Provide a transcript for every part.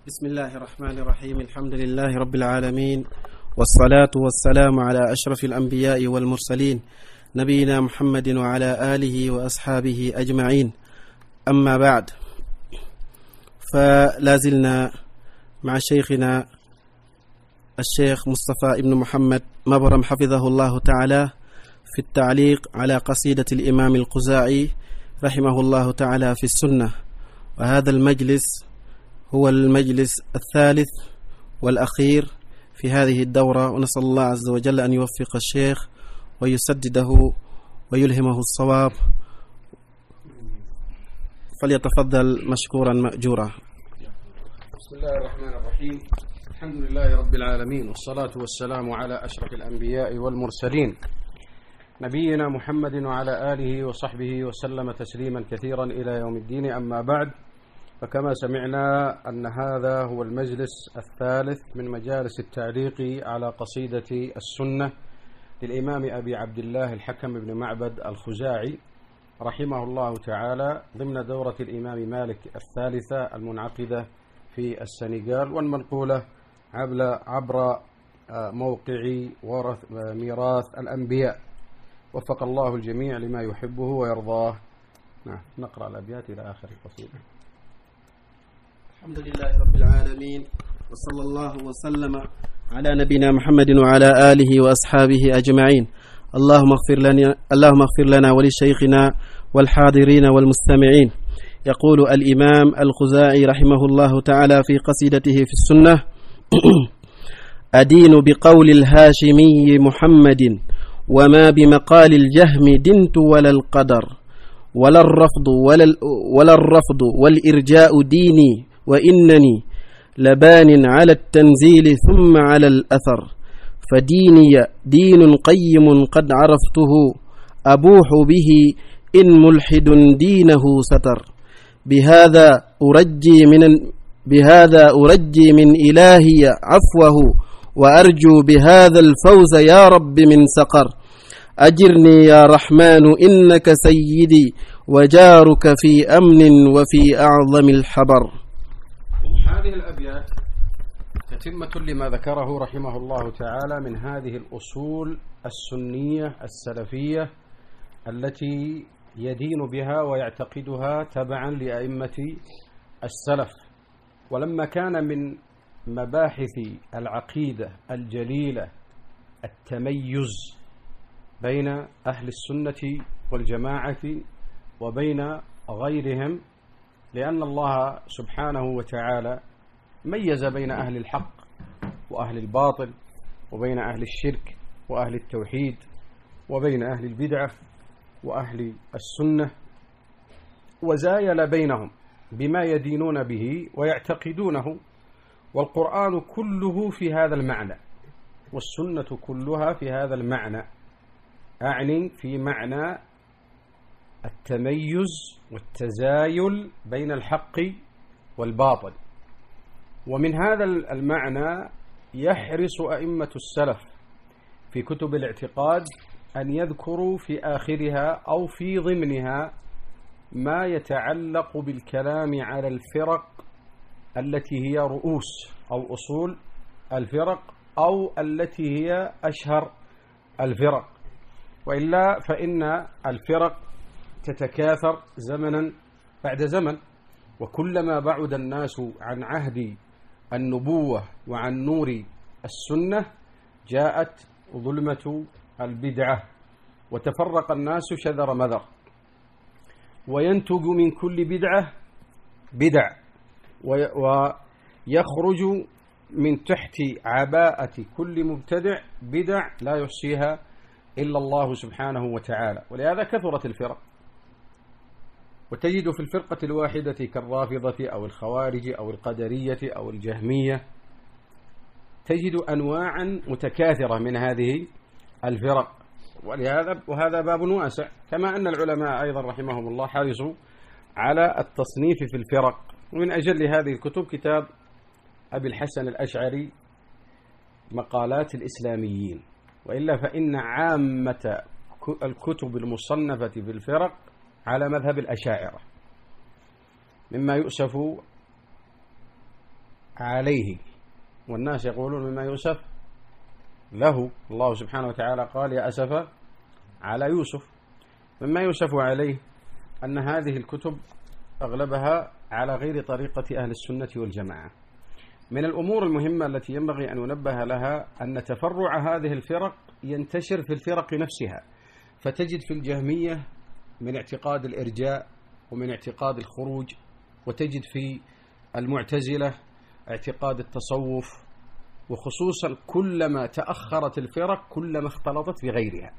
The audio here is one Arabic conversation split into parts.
بسم الله الرحمن الرحيم. الحمد لله رب العالمين، والصلاة والسلام على أشرف الأنبياء والمرسلين نبينا محمد وعلى آله وأصحابه أجمعين. أما بعد، فلازلنا مع شيخنا الشيخ مصطفى ابن محمد مبرم حفظه الله تعالى في التعليق على قصيدة الإمام الخزاعي رحمه الله تعالى في السنة، وهذا المجلس هو المجلس الثالث والأخير في هذه الدورة، ونسأل الله عز وجل أن يوفق الشيخ ويسدده ويلهمه الصواب، فليتفضل مشكورا مأجورا. بسم الله الرحمن الرحيم. الحمد لله رب العالمين، والصلاة والسلام على أشرف الأنبياء والمرسلين نبينا محمد وعلى آله وصحبه وسلم تسليما كثيرا إلى يوم الدين. أما بعد، فكما سمعنا أن هذا هو المجلس الثالث من مجالس التعليق على قصيدة السنة للإمام أبي عبد الله الحكم بن معبد الخزاعي رحمه الله تعالى ضمن دورة الإمام مالك الثالثة المنعقدة في السنغال، والمنقولة عبر موقع ميراث الأنبياء. وفق الله الجميع لما يحبه ويرضاه. نقرأ الأبيات إلى آخر القصيدة. الحمد لله رب العالمين، وصلى الله وسلم على نبينا محمد وعلى آله وأصحابه أجمعين. اللهم اغفر لنا ولشيخنا والحاضرين والمستمعين. يقول الإمام الخزاعي رحمه الله تعالى في قصيدته في السنة: أدين بقول الهاشمي محمد، وما بمقال الجهم دنت ولا القدر، ولا الرفض والإرجاء ديني، وإنني لبان على التنزيل ثم على الأثر، فديني دين قيم قد عرفته، أبوح به إن ملحد دينه ستر، بهذا أرجي من إلهي عفوه، وأرجو بهذا الفوز يا رب من سقر، أجرني يا رحمن إنك سيدي، وجارك في أمن وفي أعظم الحبر. هذه الأبيات تتمة لما ذكره رحمه الله تعالى من هذه الأصول السنية السلفية التي يدين بها ويعتقدها تبعا لأئمة السلف. ولما كان من مباحث العقيدة الجليلة التميز بين أهل السنة والجماعة وبين غيرهم، لأن الله سبحانه وتعالى ميز بين أهل الحق وأهل الباطل، وبين أهل الشرك وأهل التوحيد، وبين أهل البدعة وأهل السنة، وزايل بينهم بما يدينون به ويعتقدونه. والقرآن كله في هذا المعنى، والسنة كلها في هذا المعنى، أعني في معنى التميز والتزايل بين الحق والباطل. ومن هذا المعنى يحرص أئمة السلف في كتب الاعتقاد أن يذكروا في آخرها أو في ضمنها ما يتعلق بالكلام على الفرق التي هي رؤوس أو أصول الفرق، أو التي هي أشهر الفرق، وإلا فإن الفرق تتكاثر زمنا بعد زمن، وكلما بعد الناس عن عهد النبوة وعن نور السنة جاءت ظلمة البدعة، وتفرق الناس شذر مذر، وينتج من كل بدعة بدع، ويخرج من تحت عباءة كل مبتدع بدع لا يحصيها إلا الله سبحانه وتعالى. ولهذا كثرت الفرق، وتجد في الفرقة الواحدة كالرافضة أو الخوارج أو القدرية أو الجهمية تجد أنواعا متكاثرة من هذه الفرق. وهذا باب واسع، كما أن العلماء أيضا رحمهم الله حرصوا على التصنيف في الفرق. ومن أجل هذه الكتب كتاب أبي الحسن الأشعري مقالات الإسلاميين، وإلا فإن عامة الكتب المصنفة في الفرق على مذهب الأشاعرة، مما يؤسف عليه، والناس يقولون مما يؤسف له. الله سبحانه وتعالى قال يا أسف على يوسف. مما يؤسف عليه أن هذه الكتب أغلبها على غير طريقة أهل السنة والجماعة. من الأمور المهمة التي ينبغي أن ننبه لها أن تفرع هذه الفرق ينتشر في الفرق نفسها، فتجد في الجهمية من اعتقاد الإرجاء ومن اعتقاد الخروج، وتجد في المعتزلة اعتقاد التصوف، وخصوصا كلما تأخرت الفرق كلما اختلطت بغيرها،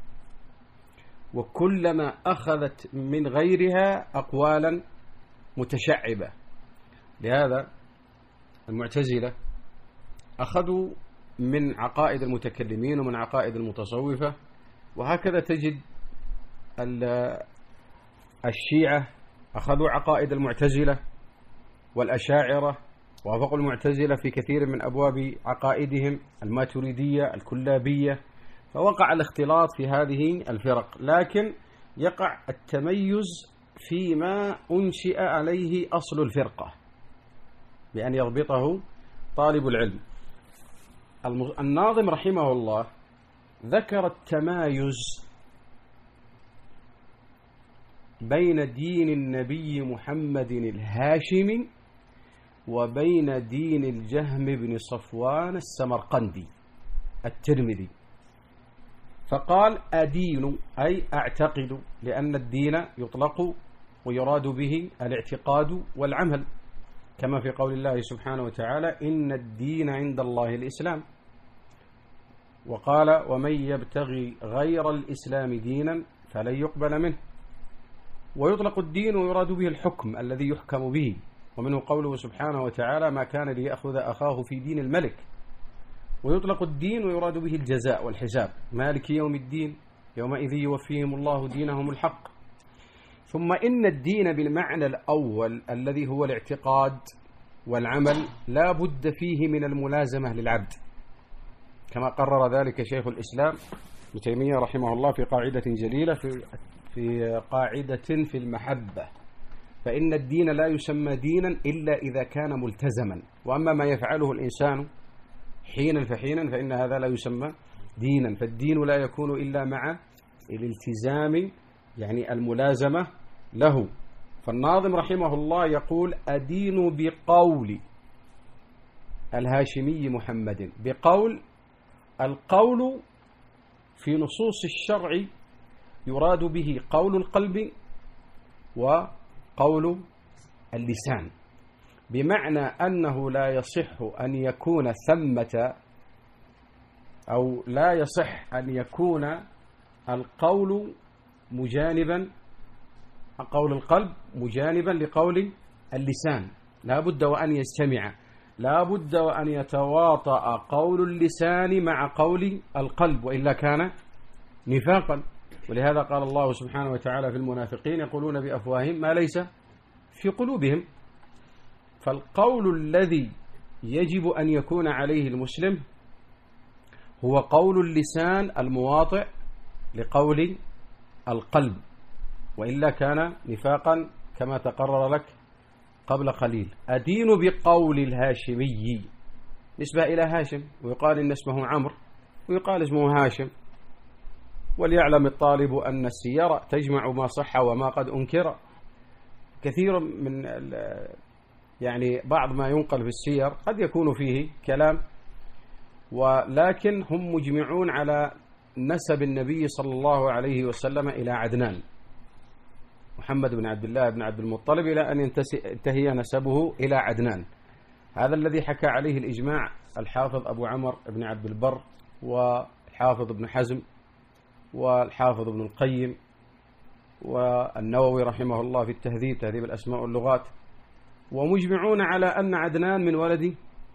وكلما أخذت من غيرها أقوالا متشعبة. لهذا المعتزلة أخذوا من عقائد المتكلمين ومن عقائد المتصوفة، وهكذا تجد الشيعة أخذوا عقائد المعتزلة والأشاعرة، وافقوا المعتزلة في كثير من أبواب عقائدهم، الماتريدية، الكلابية، فوقع الاختلاط في هذه الفرق. لكن يقع التميز فيما أنشئ عليه أصل الفرقة بأن يضبطه طالب العلم. الناظم رحمه الله ذكر التمايز بين دين النبي محمد الهاشمي وبين دين الجهم بن صفوان السمرقندي الترمذي، فقال أدين أي أعتقد، لأن الدين يطلق ويراد به الاعتقاد والعمل، كما في قول الله سبحانه وتعالى إن الدين عند الله الإسلام. وقال ومن يبتغي غير الإسلام دينا فلن يقبل منه. ويطلق الدين ويراد به الحكم الذي يحكم به، ومنه قوله سبحانه وتعالى ما كان ليأخذ أخاه في دين الملك. ويطلق الدين ويراد به الجزاء والحساب، مالك يوم الدين يومئذ يوفيهم الله دينهم الحق. ثم إن الدين بالمعنى الأول الذي هو الاعتقاد والعمل لا بد فيه من الملازمة للعبد، كما قرر ذلك شيخ الإسلام ابن تيمية رحمه الله في قاعدة جليلة في قاعدة في المحبة، فإن الدين لا يسمى دينا إلا إذا كان ملتزما، وأما ما يفعله الإنسان حينا فحينا فإن هذا لا يسمى دينا. فالدين لا يكون إلا مع الالتزام، يعني الملازمة له. فالناظم رحمه الله يقول أدين بقول الهاشمي محمد. بقول، القول في نصوص الشرع يراد به قول القلب وقول اللسان، بمعنى أنه لا يصح أن يكون ثمة أو لا يصح أن يكون القول مجانبا، قول القلب مجانبا لقول اللسان، لا بد وأن يجتمع، لا بد وأن يتواطأ قول اللسان مع قول القلب، وإلا كان نفاقا. ولهذا قال الله سبحانه وتعالى في المنافقين يقولون بأفواههم ما ليس في قلوبهم. فالقول الذي يجب أن يكون عليه المسلم هو قول اللسان المواطئ لقول القلب، وإلا كان نفاقا كما تقرر لك قبل قليل. أدين بقول الهاشمي، نسبة إلى هاشم، ويقال إن اسمه عمرو ويقال اسمه هاشم. وليعلم الطالب أن السير تجمع ما صح وما قد أنكر. كثير من يعني بعض ما ينقل في السير قد يكون فيه كلام، ولكن هم مجمعون على نسب النبي صلى الله عليه وسلم إلى عدنان محمد بن عبد الله بن عبد المطلب، إلى أن ينتهي نسبه إلى عدنان. هذا الذي حكى عليه الإجماع الحافظ أبو عمر بن عبد البر والحافظ ابن حزم والحافظ ابن القيم والنووي رحمه الله في التهذيب، تهذيب الأسماء واللغات، ومجمعون على أن عدنان من ولد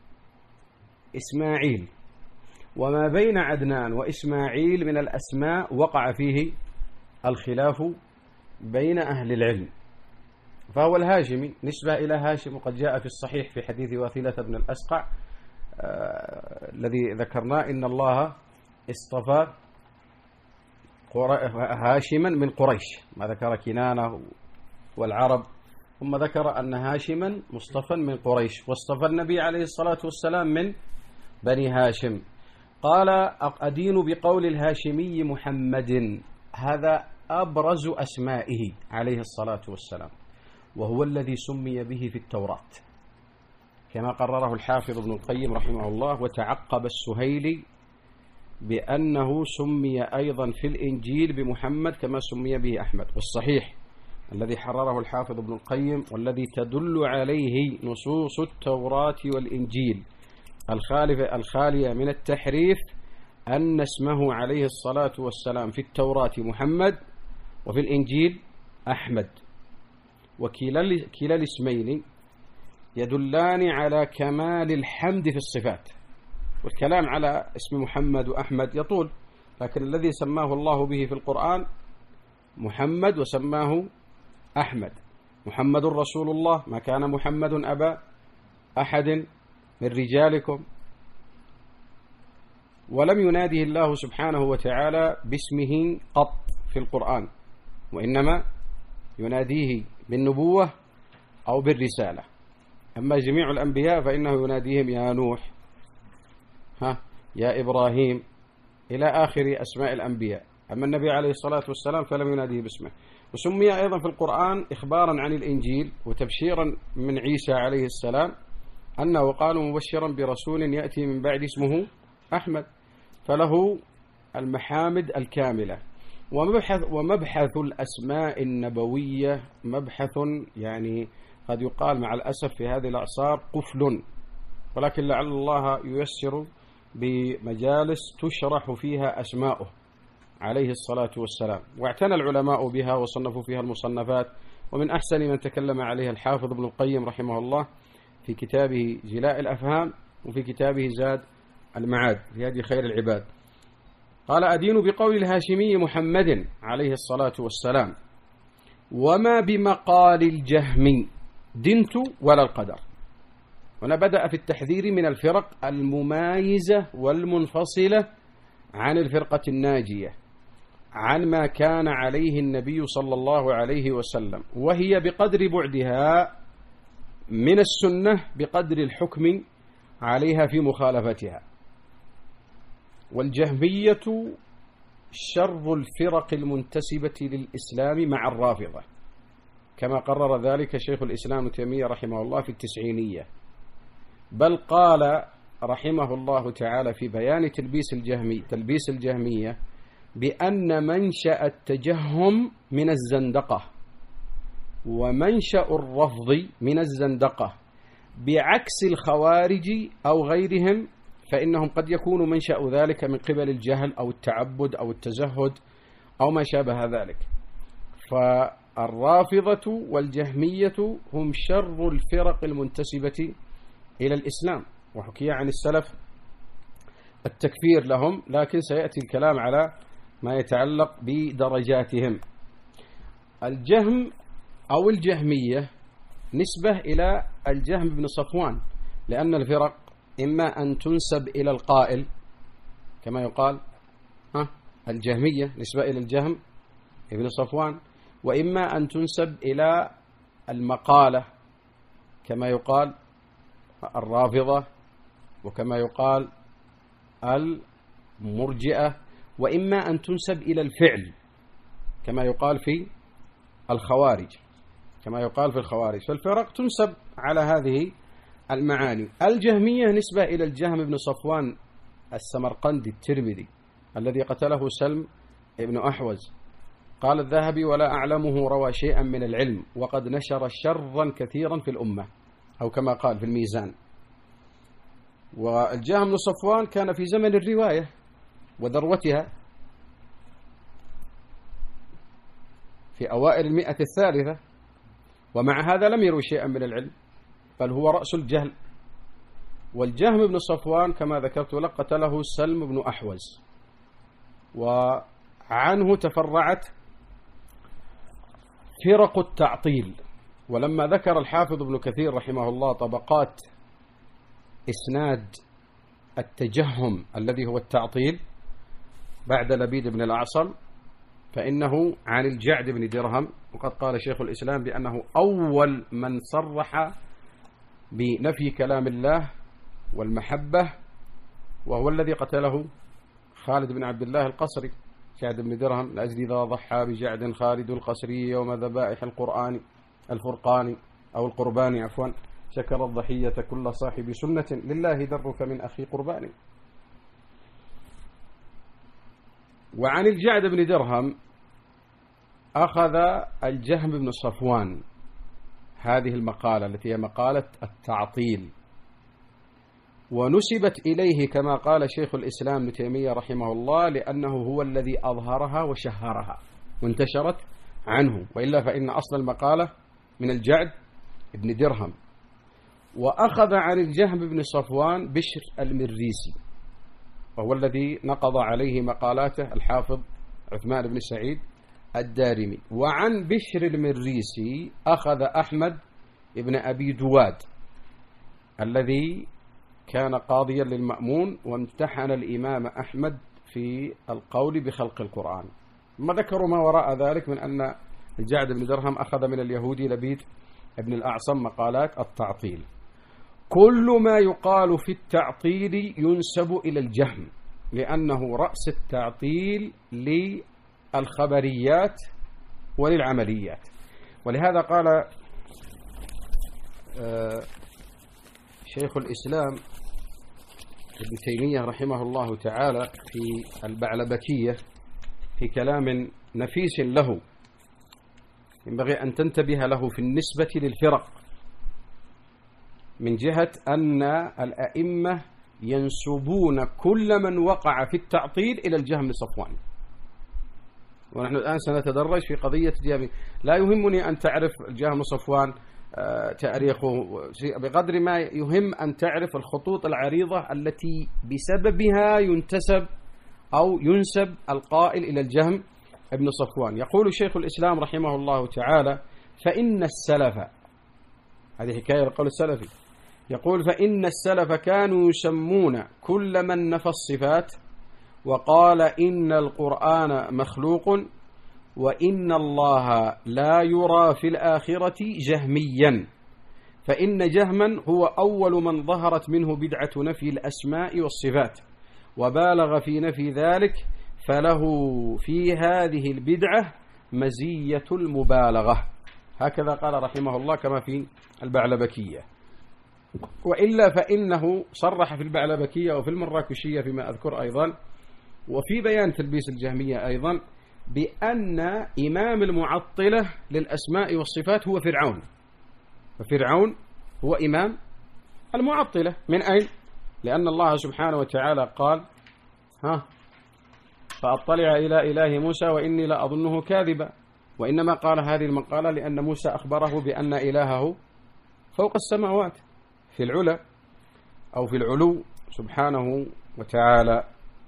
إسماعيل، وما بين عدنان وإسماعيل من الأسماء وقع فيه الخلاف بين أهل العلم، فهو الهاشمي نسبة إلى هاشم. وقد جاء في الصحيح في حديث واثلة بن الأسقع الذي ذكرناه إن الله اصطفى هاشما من قريش، ما ذكر كنانة والعرب ثم ذكر أن هاشما مصطفى من قريش، واصطفى النبي عليه الصلاة والسلام من بني هاشم. قال أدين بقول الهاشمي محمد، هذا أبرز أسمائه عليه الصلاة والسلام، وهو الذي سمي به في التوراة كما قرره الحافظ ابن القيم رحمه الله. وتعقب السهيلي بأنه سمي أيضا في الإنجيل بمحمد كما سمي به أحمد. والصحيح الذي حرره الحافظ ابن القيم والذي تدل عليه نصوص التوراة والإنجيل الخالية من التحريف أن اسمه عليه الصلاة والسلام في التوراة محمد وفي الإنجيل أحمد، وكلا الاسمين يدلان على كمال الحمد في الصفات. والكلام على اسم محمد وأحمد يطول، لكن الذي سماه الله به في القرآن محمد وسماه أحمد. محمد رسول الله، ما كان محمد أبا أحد من رجالكم. ولم يناديه الله سبحانه وتعالى باسمه قط في القرآن، وإنما يناديه بالنبوة أو بالرسالة. أما جميع الأنبياء فإنه يناديهم يا نوح، يا إبراهيم، إلى آخر أسماء الأنبياء. أما النبي عليه الصلاة والسلام فلم يناديه باسمه. وسمي أيضا في القرآن إخبارا عن الإنجيل وتبشيرا من عيسى عليه السلام أنه قال مبشرا برسول يأتي من بعد اسمه أحمد، فله المحامد الكاملة. ومبحث الأسماء النبوية مبحث يعني قد يقال مع الأسف في هذه الأعصار قفل، ولكن لعل الله ييسر بمجالس تشرح فيها أسماؤه عليه الصلاة والسلام. واعتنى العلماء بها وصنفوا فيها المصنفات، ومن أحسن من تكلم عليها الحافظ ابن القيم رحمه الله في كتابه جلاء الأفهام، وفي كتابه زاد المعاد في هدي خير العباد. قال أدين بقول الهاشمي محمد عليه الصلاة والسلام، وما بمقال الجهم دنت ولا القدر. هنا بدأ في التحذير من الفرق الممايزة والمنفصلة عن الفرقة الناجية، عن ما كان عليه النبي صلى الله عليه وسلم، وهي بقدر بعدها من السنة بقدر الحكم عليها في مخالفتها. والجهمية شر الفرق المنتسبة للإسلام مع الرافضة، كما قرر ذلك شيخ الإسلام ابن تيمية رحمه الله في التسعينية. بل قال رحمه الله تعالى في بيان تلبيس الجهمية بأن منشأ التجهم من الزندقة، ومنشأ الرفض من الزندقة، بعكس الخوارج أو غيرهم، فإنهم قد يكون منشأ ذلك من قبل الجهل أو التعبد أو التزهد أو ما شابه ذلك. فالرافضة والجهمية هم شر الفرق المنتسبة إلى الإسلام، وحكي عن السلف التكفير لهم، لكن سيأتي الكلام على ما يتعلق بدرجاتهم. الجهم أو الجهمية نسبة إلى الجهم بن صفوان، لأن الفرق إما أن تنسب إلى القائل كما يقال الجهمية نسبة إلى الجهم بن صفوان، وإما أن تنسب إلى المقالة كما يقال الرافضة، وكما يقال المرجئة، وإما أن تنسب إلى الفعل كما يقال في الخوارج فالفرق تنسب على هذه المعاني. الجهمية نسبة إلى الجهم بن صفوان السمرقندي الترمذي الذي قتله سلم ابن أحوز. قال الذهبي: ولا أعلمه روى شيئا من العلم، وقد نشر شرا كثيرا في الأمة، أو كما قال في الميزان. والجهم بن صفوان كان في زمن الرواية وذروتها في أوائل 100 ومع هذا لم يروي شيئا من العلم، بل هو رأس الجهل. والجهم بن صفوان كما ذكرت لك قتله سلم بن أحوز، وعنه تفرعت فرق التعطيل. ولما ذكر الحافظ ابن كثير رحمه الله طبقات إسناد التجهم الذي هو التعطيل بعد لبيد بن الأعصم، فإنه عن الجعد بن درهم، وقد قال شيخ الإسلام بأنه أول من صرح بنفي كلام الله والمحبة، وهو الذي قتله خالد بن عبد الله القصري. جعد بن درهم: لأجل إذا ضحى بجعد خالد القصري يوم ذبائح الفرقان أو القربان عفوا، شكر الضحية كل صاحب سنة، لله درك من أخي قربان. وعن الجعد بن درهم أخذ الجهم بن صفوان هذه المقالة التي هي مقالة التعطيل، ونسبت إليه كما قال شيخ الإسلام ابن تيمية رحمه الله، لأنه هو الذي أظهرها وشهرها وانتشرت عنه، وإلا فإن أصل المقالة من الجعد بن درهم. وأخذ عن الجهم بن صفوان بشر المريسي، وهو الذي نقض عليه مقالاته الحافظ عثمان بن سعيد الدارمي. وعن بشر المريسي أخذ أحمد بن أبي دواد الذي كان قاضيا للمأمون، وامتحن الإمام أحمد في القول بخلق القرآن. ما ذكروا ما وراء ذلك من أن الجعد بن درهم أخذ من اليهودي لبيد بن الأعصم مقالات التعطيل. كل ما يقال في التعطيل ينسب إلى الجهم، لأنه رأس التعطيل للخبريات وللعمليات. ولهذا قال شيخ الإسلام ابن تيمية رحمه الله تعالى في البعلبكية في كلام نفيس له ينبغي أن تنتبه له في النسبة للفرق، من جهة أن الأئمة ينسبون كل من وقع في التعطيل إلى الجهم بن صفوان. ونحن الآن سنتدرج في قضية الجهم. لا يهمني أن تعرف الجهم بن صفوان تاريخه بقدر ما يهم أن تعرف الخطوط العريضة التي بسببها ينتسب أو ينسب القائل إلى الجهم بن صفوان. يقول شيخ الإسلام رحمه الله تعالى: فإن السلف، هذه حكاية القول السلفي، يقول: فإن السلف كانوا يسمون كل من نفى الصفات وقال إن القرآن مخلوق وإن الله لا يرى في الآخرة جهميا، فإن جهما هو أول من ظهرت منه بدعة نفي الأسماء والصفات، وبالغ في نفي ذلك، فله في هذه البدعة مزية المبالغة. هكذا قال رحمه الله كما في البعلبكية. وإلا فإنه صرح في البعلبكية وفي المراكشية فيما أذكر أيضا، وفي بيان تلبيس الجهمية أيضا، بأن إمام المعطلة للأسماء والصفات هو فرعون. ففرعون هو إمام المعطلة. من أين؟ لأن الله سبحانه وتعالى قال: فأطلع إلى إله موسى وإني لأظنه كاذبا. وإنما قال هذه المقالة لأن موسى أخبره بأن إلهه فوق السماوات في العلا أو في العلو سبحانه وتعالى.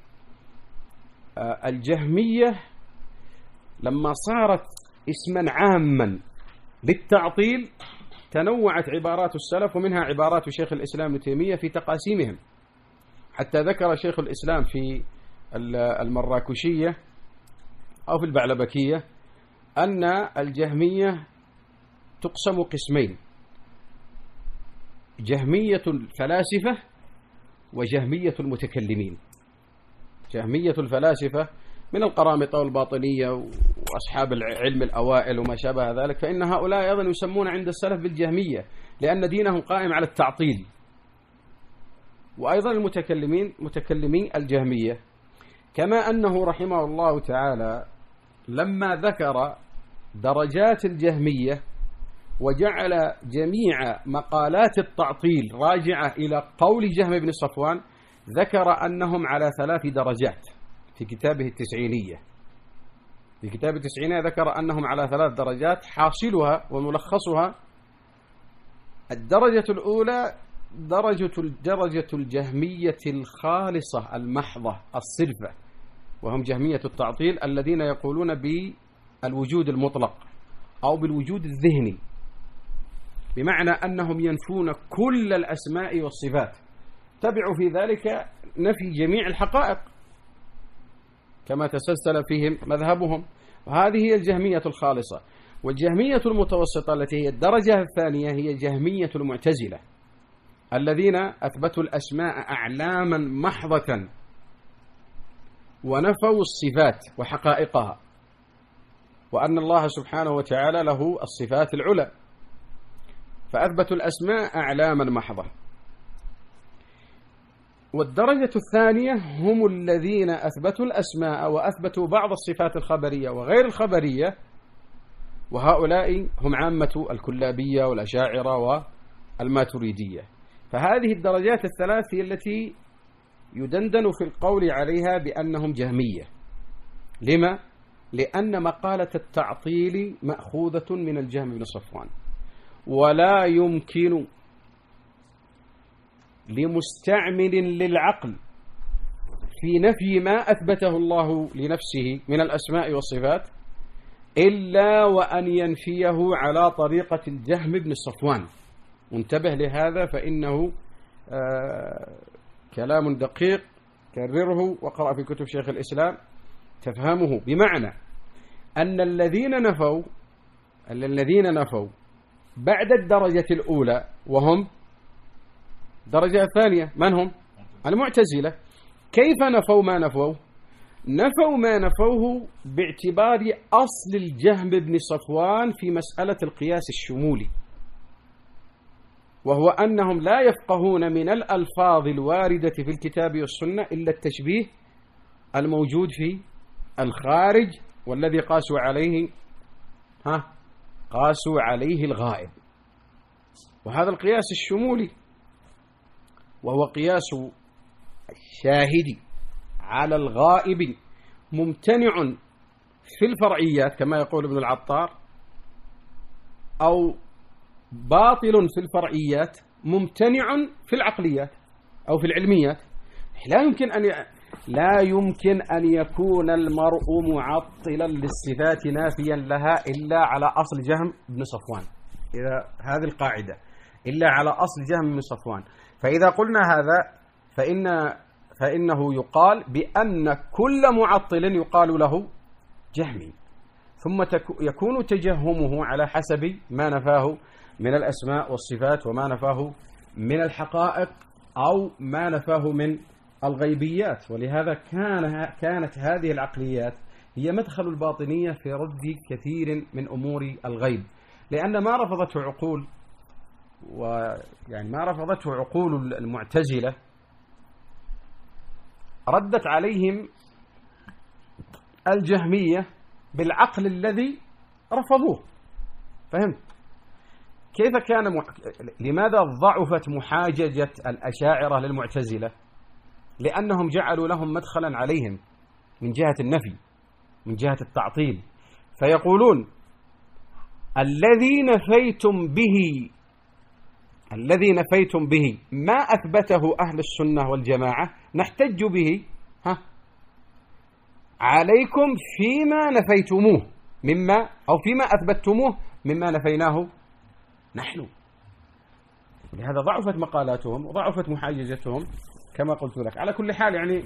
الجهمية لما صارت اسما عاما للتعطيل تنوعت عبارات السلف، ومنها عبارات شيخ الإسلام ابن تيمية في تقاسيمهم، حتى ذكر شيخ الإسلام في المراكشية أو في البعلبكية أن الجهمية تقسم قسمين: جهمية الفلاسفة وجهمية المتكلمين. جهمية الفلاسفة من القرامطة والباطنية وأصحاب العلم الأوائل وما شابه ذلك، فإن هؤلاء أيضا يسمون عند السلف بالجهمية لأن دينهم قائم على التعطيل. وأيضا المتكلمين متكلمي الجهمية، كما أنه رحمه الله تعالى لما ذكر درجات الجهمية وجعل جميع مقالات التعطيل راجعة إلى قول جهم بن صفوان، ذكر أنهم على 3 درجات في كتابه التسعينية. في كتاب التسعينية ذكر أنهم على 3 درجات، حاصلها وملخصها: الدرجة الأولى درجة الجهمية الخالصة المحضة الصرفة، وهم جهمية التعطيل الذين يقولون بالوجود المطلق أو بالوجود الذهني، بمعنى أنهم ينفون كل الأسماء والصفات، تبعوا في ذلك نفي جميع الحقائق كما تسلسل فيهم مذهبهم. وهذه هي الجهمية الخالصة. والجهمية المتوسطة التي هي الدرجة الثانية هي جهمية المعتزلة الذين أثبتوا الأسماء أعلاما محضة ونفوا الصفات وحقائقها، وأن الله سبحانه وتعالى له الصفات العلى، فأثبتوا الأسماء أعلاما محضة. والدرجة الثانية هم الذين أثبتوا الأسماء وأثبتوا بعض الصفات الخبرية وغير الخبرية، وهؤلاء هم عامة الكلابية والأشاعرة والماتريدية. فهذه الدرجات الثلاث هي التي يدندن في القول عليها بأنهم جهمية. لما؟ لأن مقالة التعطيل مأخوذة من الجهم بن صفوان، ولا يمكن لمستعمل للعقل في نفي ما أثبته الله لنفسه من الأسماء والصفات إلا وأن ينفيه على طريقة الجهم بن صفوان. انتبه لهذا فإنه كلام دقيق، كرره وقرأ في كتب شيخ الإسلام تفهمه. بمعنى أن الذين نفوا بعد الدرجة الأولى وهم الدرجة الثانية، من هم؟ المعتزلة. كيف نفوا ما نفوا؟ نفوا ما نفوه باعتبار أصل الجهم بن صفوان في مسألة القياس الشمولي، وهو أنهم لا يفقهون من الألفاظ الواردة في الكتاب والسنة إلا التشبيه الموجود في الخارج، والذي قاسوا عليه الغائب. وهذا القياس الشمولي وهو قياس الشاهد على الغائب ممتنع في الفرعيات كما يقول ابن العطار، أو باطل في الفرعيات ممتنع في العقليات أو في العلميات. لا يمكن أن يكون المرء معطلا للصفات نافيا لها إلا على أصل جهم بن صفوان. إذا هذه القاعدة إلا على أصل جهم بن صفوان، فإذا قلنا هذا فإنه يقال بأن كل معطل يقال له جهمي، ثم يكون تجهمه على حسب ما نفاه من الأسماء والصفات وما نفاه من الحقائق أو ما نفاه من الغيبيات. ولهذا كانت هذه العقليات هي مدخل الباطنية في رد كثير من أمور الغيب، لأن ما رفضته عقول المعتزلة ردت عليهم الجهمية بالعقل الذي رفضوه. فهمت كيف كان لماذا ضعفت محاججة الأشاعرة للمعتزلة؟ لأنهم جعلوا لهم مدخلا عليهم من جهة النفي، من جهة التعطيل، فيقولون الذي نفيتم به ما أثبته أهل السنة والجماعة نحتج به عليكم فيما نفيتموه فيما أثبتموه مما نفيناه نحن. لهذا ضعفت مقالاتهم وضعفت محاججتهم كما قلت لك. على كل حال يعني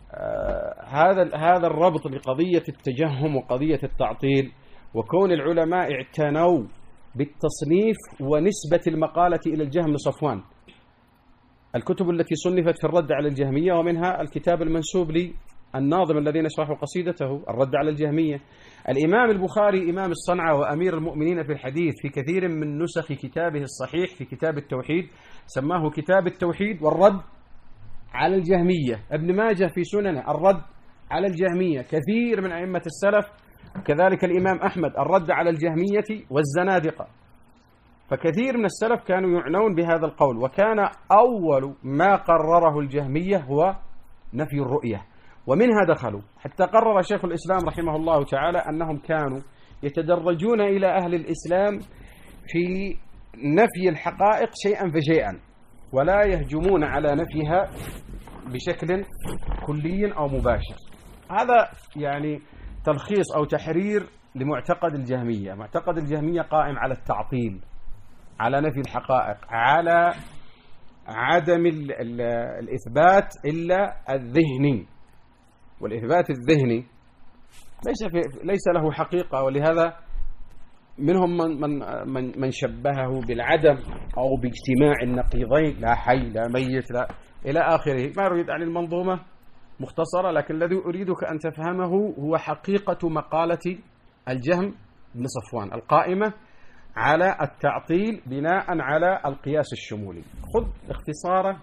هذا الربط لقضية التجهم وقضية التعطيل، وكون العلماء اعتنوا بالتصنيف ونسبة المقالة إلى الجهم بن صفوان. الكتب التي صنفت في الرد على الجهمية، ومنها الكتاب المنسوب للناظم الذي نشرح قصيدته الرد على الجهمية. الإمام البخاري إمام الصنعة وأمير المؤمنين في الحديث في كثير من نسخ كتابه الصحيح في كتاب التوحيد سماه كتاب التوحيد والرد على الجهمية. ابن ماجه في سننه الرد على الجهمية. كثير من أئمة السلف كذلك الإمام أحمد الرد على الجهمية والزنادقة. فكثير من السلف كانوا يعنون بهذا القول، وكان أول ما قرره الجهمية هو نفي الرؤية، ومنها دخلوا حتى قرر شيخ الإسلام رحمه الله تعالى أنهم كانوا يتدرجون إلى أهل الإسلام في نفي الحقائق شيئا فشيئا، ولا يهجمون على نفيها بشكل كلي أو مباشر. هذا يعني تلخيص أو تحرير لمعتقد الجهمية. معتقد الجهمية قائم على التعطيل، على نفي الحقائق، على عدم الإثبات إلا الذهني. والإثبات الذهني ليس له حقيقة، ولهذا منهم من شبهه بالعدم أو باجتماع النقيضين، لا حي لا ميت لا إلى آخره. ما أريد عن المنظومة مختصرة، لكن الذي أريدك أن تفهمه هو حقيقة مقالة الجهم بن صفوان القائمة على التعطيل بناء على القياس الشمولي. خذ اختصارا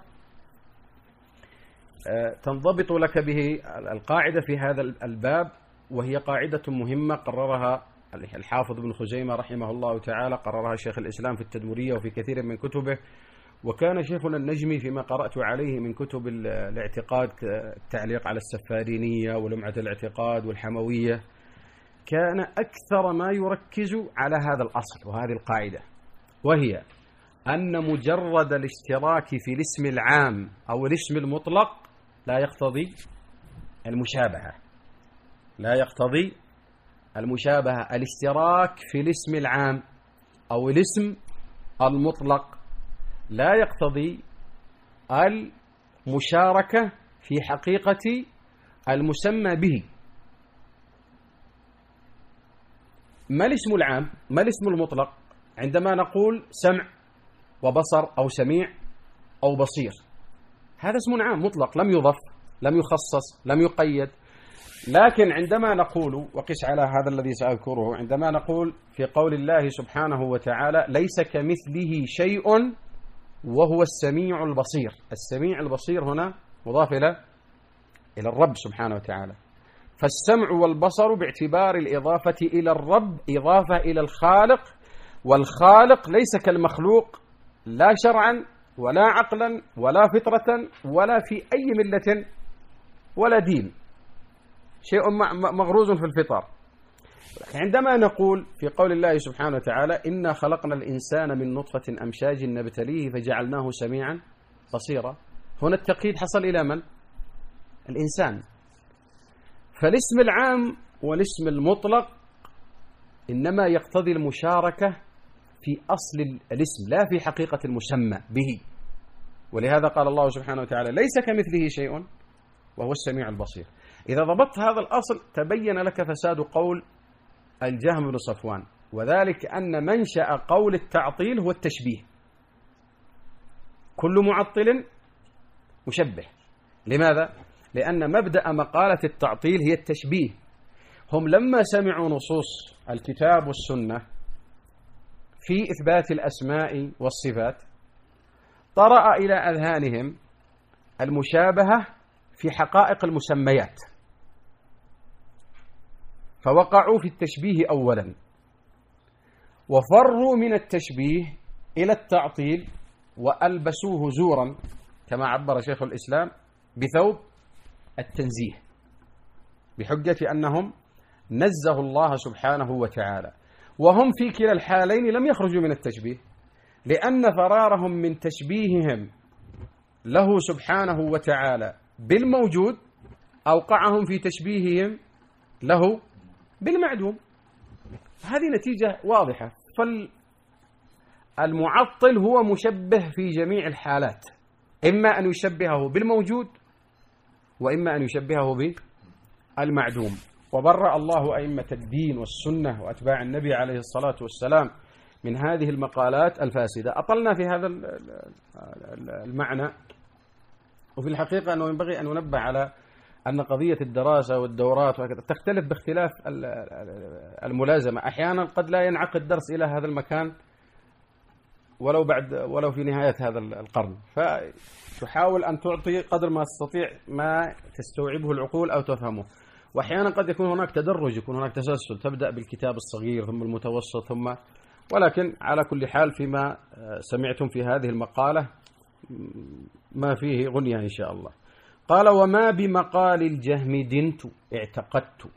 تنضبط لك به القاعدة في هذا الباب، وهي قاعدة مهمة قررها الحافظ ابن خزيمة رحمه الله تعالى، قررها شيخ الإسلام في التدمرية وفي كثير من كتبه، وكان شيخنا النجمي فيما قرأت عليه من كتب الاعتقاد التعليق على السفارينية ولمعة الاعتقاد والحموية، كان أكثر ما يركز على هذا الأصل وهذه القاعدة، وهي أن مجرد الاشتراك في الاسم العام أو الاسم المطلق لا يقتضي المشابهة. لا يقتضي المشابهة. الاشتراك في الاسم العام أو الاسم المطلق لا يقتضي المشاركة في حقيقة المسمى به. ما الاسم العام؟ ما الاسم المطلق؟ عندما نقول سمع وبصر أو سميع أو بصير، هذا اسم عام مطلق، لم يضف، لم يخصص، لم يقيد. لكن عندما نقول، وقس على هذا الذي سأذكره، عندما نقول في قول الله سبحانه وتعالى ليس كمثله شيء وهو السميع البصير، السميع البصير هنا مضاف إلى الرب سبحانه وتعالى، فالسمع والبصر باعتبار الإضافة إلى الرب إضافة إلى الخالق، والخالق ليس كالمخلوق لا شرعا ولا عقلا ولا فطرة ولا في أي ملة ولا دين، شيء مغروز في الفطر. عندما نقول في قول الله سبحانه وتعالى إنا خلقنا الإنسان من نطفة أمشاج نبتليه فجعلناه سميعا بصيرا، هنا التقييد حصل إلى من؟ الإنسان. فالاسم العام والاسم المطلق إنما يقتضي المشاركة في أصل الاسم لا في حقيقة المسمى به، ولهذا قال الله سبحانه وتعالى ليس كمثله شيء وهو السميع البصير. إذا ضبطت هذا الأصل تبين لك فساد قول الجهم بن صفوان، وذلك أن منشأ قول التعطيل هو التشبيه. كل معطل مشبه. لماذا؟ لأن مبدأ مقالة التعطيل هي التشبيه. هم لما سمعوا نصوص الكتاب والسنة في إثبات الأسماء والصفات طرأ إلى أذهانهم المشابهة في حقائق المسميات، فوقعوا في التشبيه أولا، وفروا من التشبيه إلى التعطيل وألبسوه زورا كما عبر شيخ الإسلام بثوب التنزيه، بحجة أنهم نزهوا الله سبحانه وتعالى. وهم في كلا الحالين لم يخرجوا من التشبيه، لأن فرارهم من تشبيههم له سبحانه وتعالى بالموجود أوقعهم في تشبيههم له بالمعدوم. هذه نتيجة واضحة. فالمعطل هو مشبه في جميع الحالات، إما أن يشبهه بالموجود وإما أن يشبهه بالمعدوم. وبرأ الله أئمة الدين والسنة وأتباع النبي عليه الصلاة والسلام من هذه المقالات الفاسدة. أطلنا في هذا المعنى، وفي الحقيقة أنه ينبغي أن ننبه على أن قضية الدراسة والدورات تختلف باختلاف الملازمة. أحيانا قد لا ينعقد درس إلى هذا المكان ولو في نهاية هذا القرن، فتحاول أن تعطي قدر ما تستطيع ما تستوعبه العقول أو تفهمه. وأحيانا قد يكون هناك تدرج، يكون هناك تسلسل، تبدأ بالكتاب الصغير ثم المتوسط ثم، ولكن على كل حال فيما سمعتم في هذه المقالة ما فيه غنية إن شاء الله. قال وما بمقال الجهم دنت اعتقدت.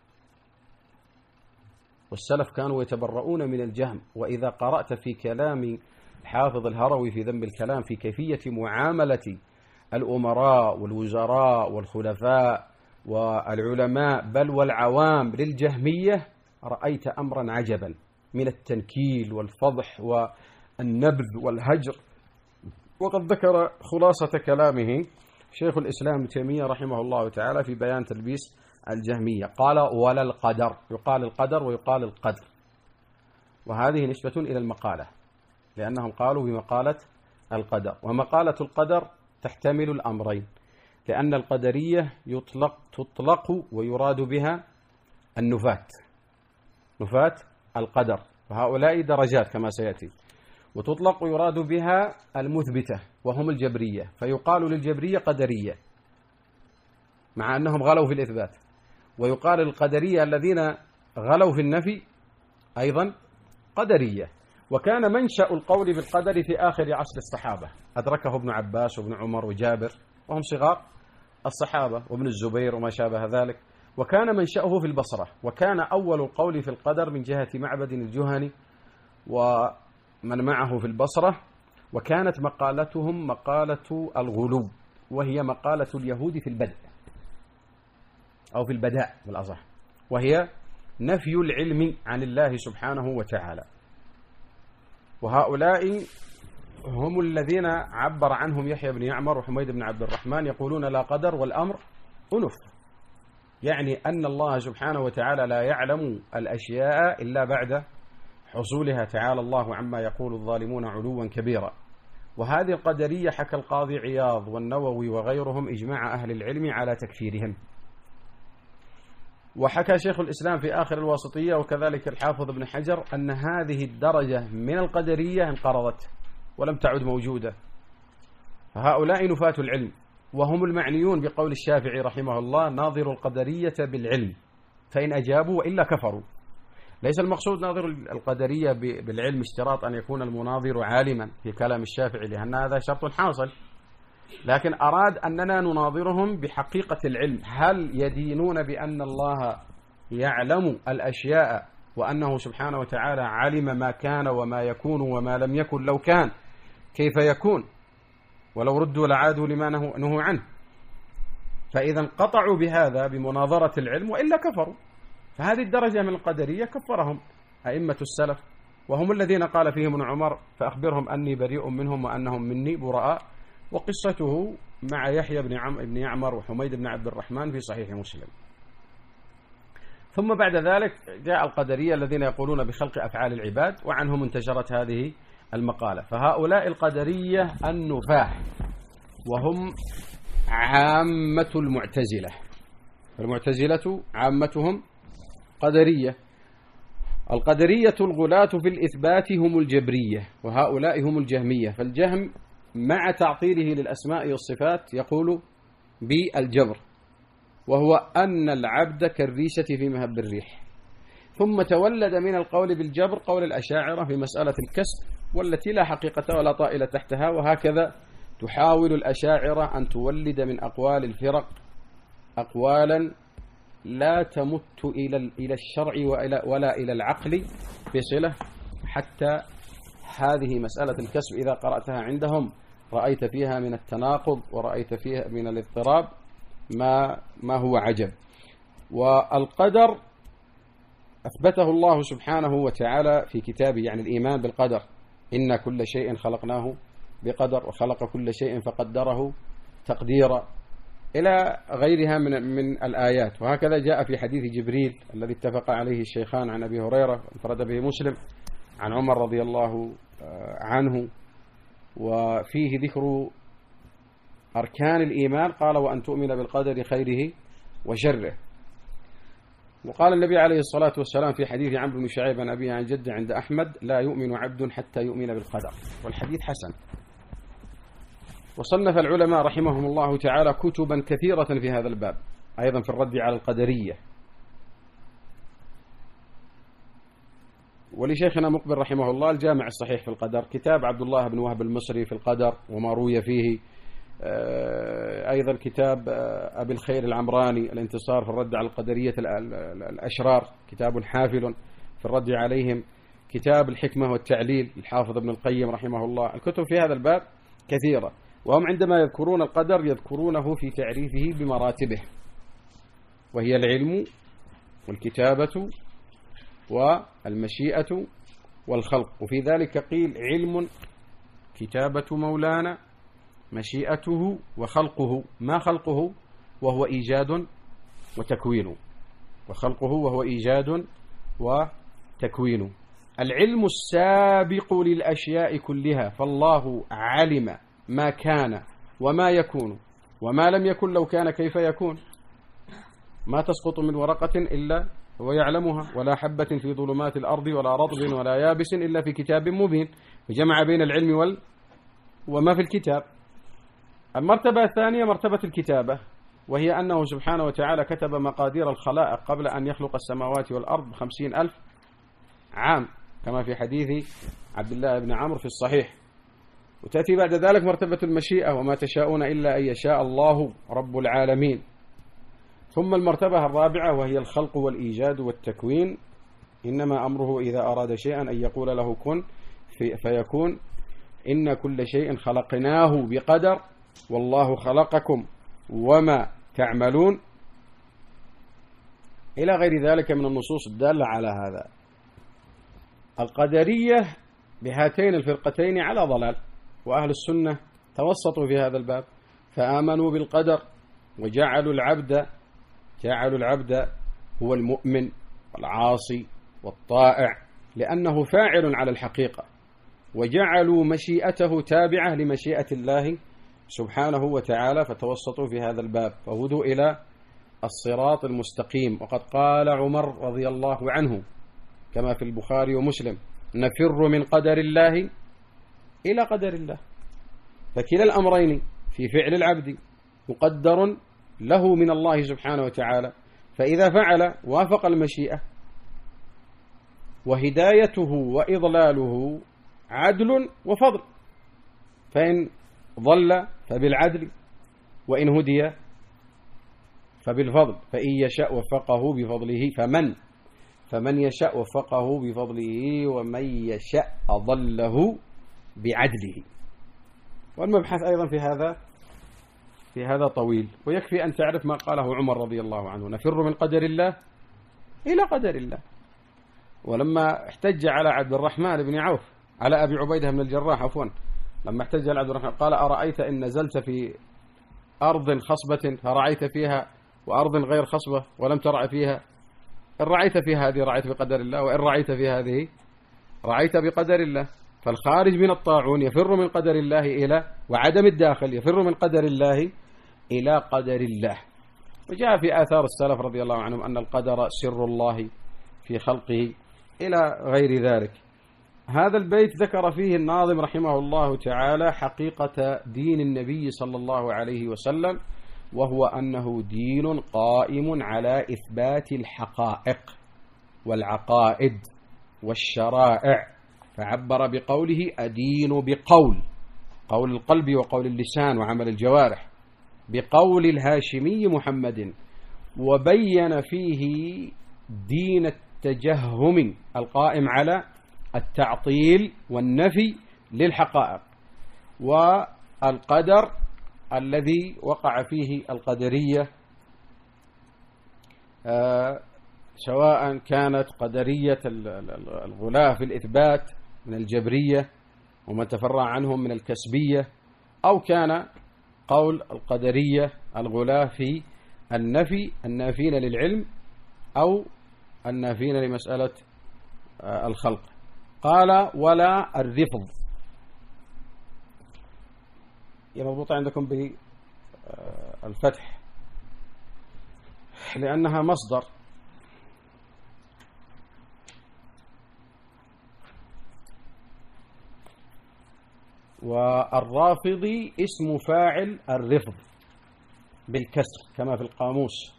والسلف كانوا يتبرؤون من الجهم. وإذا قرأت في كلام حافظ الهروي في ذنب الكلام في كيفية معاملة الأمراء والوزراء والخلفاء والعلماء بل والعوام للجهمية، رأيت أمرا عجبا من التنكيل والفضح والنبذ والهجر. وقد ذكر خلاصة كلامه شيخ الإسلام ابن تيمية رحمه الله تعالى في بيان تلبيس الجهمية. قال ولا القدر، يقال القدر ويقال القدر، وهذه نسبة إلى المقالة، لأنهم قالوا بمقالة القدر. ومقالة القدر تحتمل الأمرين، لأن القدرية تطلق ويراد بها النفاة، نفاة القدر، وهؤلاء درجات كما سيأتي. وتطلق ويراد بها المثبتة وهم الجبرية، فيقال للجبرية قدرية مع أنهم غلوا في الإثبات، ويقال للقدرية الذين غلوا في النفي أيضا قدرية. وكان منشأ القول بالقدر في آخر عصر الصحابة، أدركه ابن عباس وابن عمر وجابر وهم صغار الصحابة، وابن الزبير وما شابه ذلك. وكان منشأه في البصرة، وكان أول القول في القدر من جهة معبد الجهني ومن معه في البصرة، وكانت مقالتهم مقالة الغلو، وهي مقالة اليهود في البدء أو في البداء بالأصح، وهي نفي العلم عن الله سبحانه وتعالى. وهؤلاء هم الذين عبر عنهم يحيى بن يعمر وحميد بن عبد الرحمن، يقولون لا قدر والأمر أنف، يعني أن الله سبحانه وتعالى لا يعلم الأشياء إلا بعد حصولها، تعالى الله عما يقول الظالمون علوا كبيرا. وهذه القدرية حكى القاضي عياض والنووي وغيرهم إجماع أهل العلم على تكفيرهم. وحكى شيخ الإسلام في آخر الواسطية وكذلك الحافظ ابن حجر أن هذه الدرجة من القدرية انقرضت ولم تعد موجودة، فهؤلاء نفاة العلم، وهم المعنيون بقول الشافعي رحمه الله ناظر القدرية بالعلم فإن أجابوا وإلا كفروا. ليس المقصود ناظر القدرية بالعلم اشتراط أن يكون المناظر عالما في كلام الشافعي، لأن هذا شرط حاصل، لكن أراد أننا نناظرهم بحقيقة العلم. هل يدينون بأن الله يعلم الأشياء وأنه سبحانه وتعالى علم ما كان وما يكون وما لم يكن لو كان كيف يكون، ولو ردوا لعادوا لما نهوا عنه؟ فإذا انقطعوا بهذا بمناظرة العلم وإلا كفروا. فهذه الدرجة من القدرية كفرهم أئمة السلف، وهم الذين قال فيهم ابن عمر فأخبرهم أني بريء منهم وأنهم مني براء، وقصته مع يحيى بن يعمر وحميد بن عبد الرحمن في صحيح مسلم. ثم بعد ذلك جاء القدرية الذين يقولون بخلق أفعال العباد، وعنهم انتشرت هذه المقالة. فهؤلاء القدرية النفاة، وهم عامة المعتزلة، المعتزلة عامتهم قدرية. القدرية الغلاة في الإثبات هم الجبرية، وهؤلاء هم الجهمية. فالجهم مع تعطيله للأسماء والصفات يقول بالجبر، وهو أن العبد كالريشة في مهب الريح. ثم تولد من القول بالجبر قول الأشاعرة في مسألة الكسب، والتي لا حقيقة ولا طائل تحتها. وهكذا تحاول الأشاعرة أن تولد من أقوال الفرق أقوالا لا تمت إلى الشرع ولا إلى العقل بصلة. حتى هذه مسألة الكسب إذا قرأتها عندهم رأيت فيها من التناقض ورأيت فيها من الاضطراب ما هو عجب. والقدر أثبته الله سبحانه وتعالى في كتابه، يعني الإيمان بالقدر، إن كل شيء خلقناه بقدر وخلق كل شيء فقدره تقديرا، إلى غيرها من الآيات. وهكذا جاء في حديث جبريل الذي اتفق عليه الشيخان عن أبي هريرة انفرد به مسلم عن عمر رضي الله عنه، وفيه ذكر أركان الإيمان، قال وأن تؤمن بالقدر خيره وشره. وقال النبي عليه الصلاة والسلام في حديث عمرو بن شعيب عن أبيه عن جده عند أحمد لا يؤمن عبد حتى يؤمن بالقدر، والحديث حسن. وصنف العلماء رحمهم الله تعالى كتبا كثيرة في هذا الباب أيضا في الرد على القدرية. ولشيخنا مقبل رحمه الله الجامع الصحيح في القدر، كتاب عبد الله بن وهب المصري في القدر وما روي فيه، أيضا كتاب أبي الخير العمراني الانتصار في الرد على القدرية الأشرار، كتاب حافل في الرد عليهم، كتاب الحكمة والتعليل الحافظ ابن القيم رحمه الله. الكتب في هذا الباب كثيرة، وهم عندما يذكرون القدر يذكرونه في تعريفه بمراتبه، وهي العلم والكتابة والمشيئة والخلق. وفي ذلك قيل علم، كتابة مولانا، مشيئته وخلقه. ما خلقه؟ وهو إيجاد وتكوين، وخلقه وهو إيجاد وتكوين. العلم السابق للأشياء كلها، فالله علم ما كان وما يكون وما لم يكن لو كان كيف يكون. ما تسقط من ورقة إلا هو يعلمها، ولا حبة في ظلمات الأرض ولا رطب ولا يابس إلا في كتاب مبين. وجمع بين العلم وما في الكتاب. المرتبة الثانية مرتبة الكتابة، وهي أنه سبحانه وتعالى كتب مقادير الخلائق قبل أن يخلق السماوات والأرض ب50,000 عام، كما في حديث عبد الله بن عمرو في الصحيح. وتأتي بعد ذلك مرتبة المشيئة، وما تشاءون إلا أن يشاء الله رب العالمين. ثم المرتبة الرابعة وهي الخلق والإيجاد والتكوين. إنما أمره إذا أراد شيئا أن يقول له كن فيكون. إن كل شيء خلقناه بقدر، والله خلقكم وما تعملون، إلى غير ذلك من النصوص الدالة على هذا. القدرية بهاتين الفرقتين على ضلال، وأهل السنة توسطوا في هذا الباب، فآمنوا بالقدر وجعلوا العبد هو المؤمن والعاصي والطائع، لأنه فاعل على الحقيقة، وجعلوا مشيئته تابعة لمشيئة الله سبحانه وتعالى، فتوسطوا في هذا الباب فهدوا إلى الصراط المستقيم. وقد قال عمر رضي الله عنه كما في البخاري ومسلم: نفر من قدر الله إلى قدر الله. فكلا الأمرين في فعل العبد مقدر له من الله سبحانه وتعالى، فإذا فعل وافق المشيئة، وهدايته وإضلاله عدل وفضل، فإن ضل فبالعدل، وإن هدي فبالفضل. فإن يشاء وفقه بفضله فمن يشاء وفقه بفضله، ومن يشاء أضله بعدله. والمبحث أيضا في هذا طويل، ويكفي أن تعرف ما قاله عمر رضي الله عنه: نفر من قدر الله إلى قدر الله. ولما احتج على عبد الرحمن بن عوف على أبي عبيدة بن الجراح لما احتج على عبد الرحمن قال: أرأيت إن نزلت في أرض خصبة فرعيت فيها، وأرض غير خصبة ولم ترع فيها، إن رعيت في هذه رعيت بقدر الله، وإن رعيت في هذه رعيت بقدر الله. فالخارج من الطاعون يفر من قدر الله إلى، وعدم الداخل يفر من قدر الله إلى قدر الله. وجاء في آثار السلف رضي الله عنهم أن القدر سر الله في خلقه إلى غير ذلك. هذا البيت ذكر فيه الناظم رحمه الله تعالى حقيقة دين النبي صلى الله عليه وسلم، وهو أنه دين قائم على إثبات الحقائق والعقائد والشرائع، فعبر بقوله: أدين قول القلب وقول اللسان وعمل الجوارح، بقول الهاشمي محمد. وبين فيه دين التجهم القائم على التعطيل والنفي للحقائق، والقدر الذي وقع فيه القدرية، سواء كانت قدرية الغلاة في الإثبات من الجبرية ومن تفرع عنهم من الكسبية، أو كان قول القدرية الغلاة في النفي النافين للعلم أو النافين لمسألة الخلق. قال: ولا الرفض، هي مربوطة عندكم بالفتح لأنها مصدر، والرافضي اسم فاعل الرفض بالكسر كما في القاموس،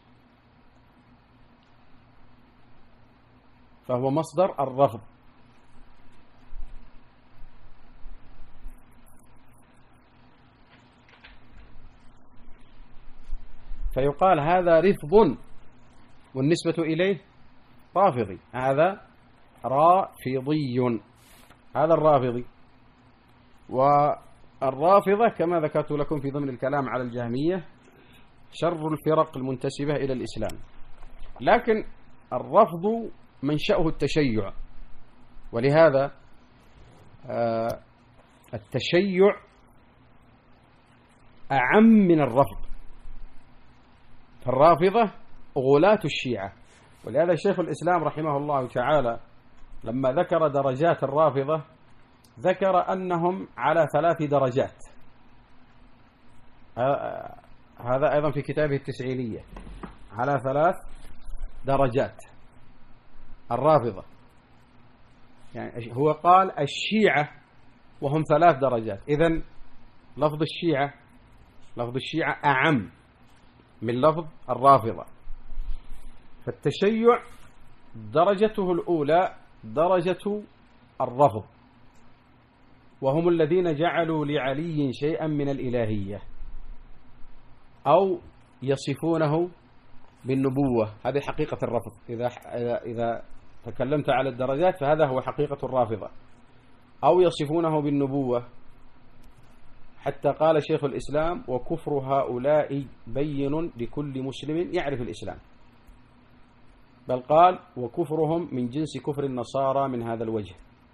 فهو مصدر الرفض. فيقال هذا رفض، والنسبة إليه رافضي، هذا رافضي، هذا الرافضي. والرافضة كما ذكرت لكم في ضمن الكلام على الجهمية شر الفرق المنتسبة إلى الإسلام، لكن الرفض منشأه التشيع، ولهذا التشيع أعم من الرفض. فالرافضة غلاة الشيعة. ولهذا شيخ الإسلام رحمه الله تعالى لما ذكر درجات الرافضة ذكر أنهم على 3 درجات. هذا أيضا في كتابه التسعينية، على 3 درجات الرافضة. يعني هو قال الشيعة وهم 3 درجات. إذن لفظ الشيعة أعم من لفظ الرافضة. فالتشيع درجته الأولى درجة الرفض، وهم الذين جعلوا لعلي شيئا من الإلهية أو يصفونه بالنبوة. هذه حقيقة الرفض. إذا تكلمت على الدرجات فهذا هو حقيقة الرافضة، أو يصفونه بالنبوة. حتى قال شيخ الإسلام وكفر هؤلاء بين لكل مسلم يعرف الإسلام، بل قال وكفرهم من جنس كفر النصارى من هذا الوجه.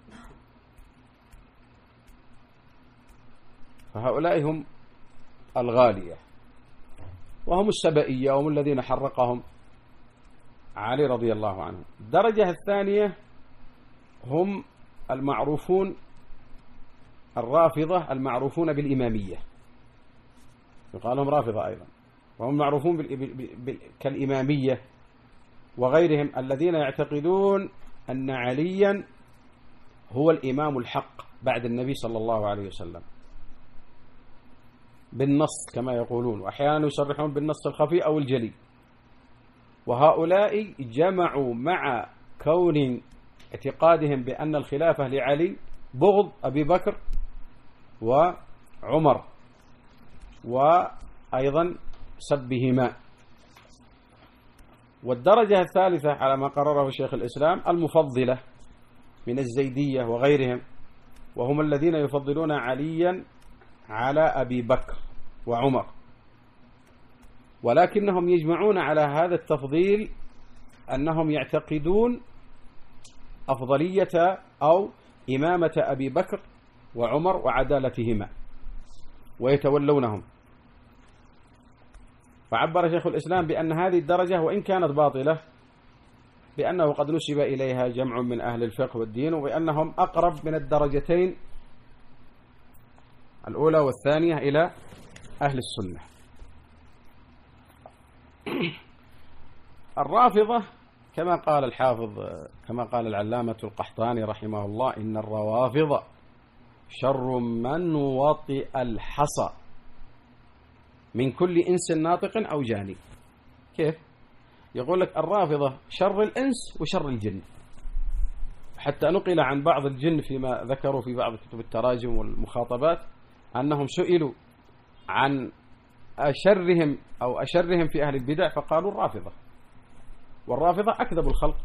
فهؤلاء هم الغالية، وهم السبئية، وهم الذين حرقهم علي رضي الله عنه. الدرجة الثانية هم المعروفون الرافضة المعروفون بالإمامية، يقال لهم رافضة أيضا، وهم معروفون كالإمامية وغيرهم الذين يعتقدون أن عليا هو الإمام الحق بعد النبي صلى الله عليه وسلم بالنص كما يقولون، وأحيانا يصرحون بالنص الخفي أو الجلي. وهؤلاء جمعوا مع كون اعتقادهم بأن الخلافة لعلي بغض أبي بكر وعمر، وأيضا سبهما. والدرجة الثالثة على ما قرره شيخ الإسلام المفضلة من الزيدية وغيرهم، وهم الذين يفضلون عليا على أبي بكر وعمر، ولكنهم يجمعون على هذا التفضيل أنهم يعتقدون أفضلية أو إمامة أبي بكر وعمر وعدالتهما ويتولونهم. فعبر شيخ الإسلام بأن هذه الدرجة وإن كانت باطلة بأنه قد نسب إليها جمع من أهل الفقه والدين، وبأنهم أقرب من الدرجتين الأولى والثانية إلى أهل السنة. الرافضة كما قال الحافظ كما قال العلامة القحطاني رحمه الله إن الروافض شر من وطئ الحصى من كل إنس ناطق أو جاني. كيف؟ يقول لك الرافضة شر الإنس وشر الجن، حتى نقل عن بعض الجن فيما ذكروا في بعض كتب التراجم والمخاطبات أنهم سئلوا عن أشرهم في أهل البدع فقالوا الرافضة. والرافضة أكذب الخلق،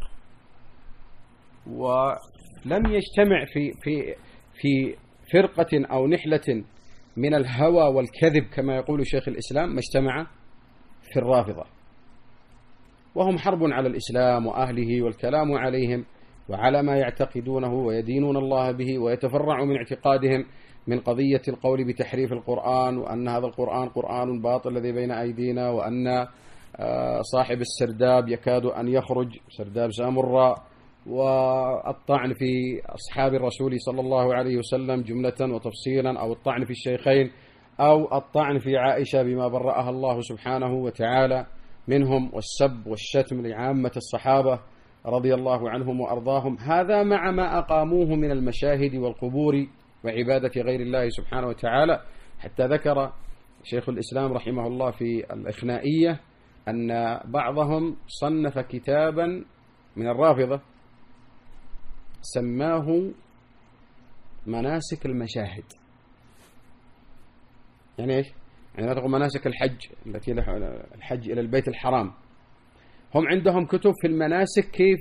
ولم يجتمع في فرقة أو نحلة من الهوى والكذب كما يقول شيخ الإسلام ما اجتمع في الرافضة. وهم حرب على الإسلام وأهله والكلام عليهم وعلى ما يعتقدونه ويدينون الله به، ويتفرع من اعتقادهم من قضية القول بتحريف القرآن، وأن هذا القرآن قرآن باطل الذي بين أيدينا، وأن صاحب السرداب يكاد أن يخرج سرداب سامراء، والطعن في أصحاب الرسول صلى الله عليه وسلم جملة وتفصيلا، أو الطعن في الشيخين، أو الطعن في عائشة بما برأها الله سبحانه وتعالى منهم، والسب والشتم لعامة الصحابة رضي الله عنهم وأرضاهم. هذا مع ما أقاموه من المشاهد والقبور وعبادة غير الله سبحانه وتعالى. حتى ذكر شيخ الإسلام رحمه الله في الإخنائية أن بعضهم صنف كتابا من الرافضة سماه مناسك المشاهد. يعني إيش؟ يعني تقول مناسك الحج التي الحج إلى البيت الحرام. هم عندهم كتب في المناسك كيف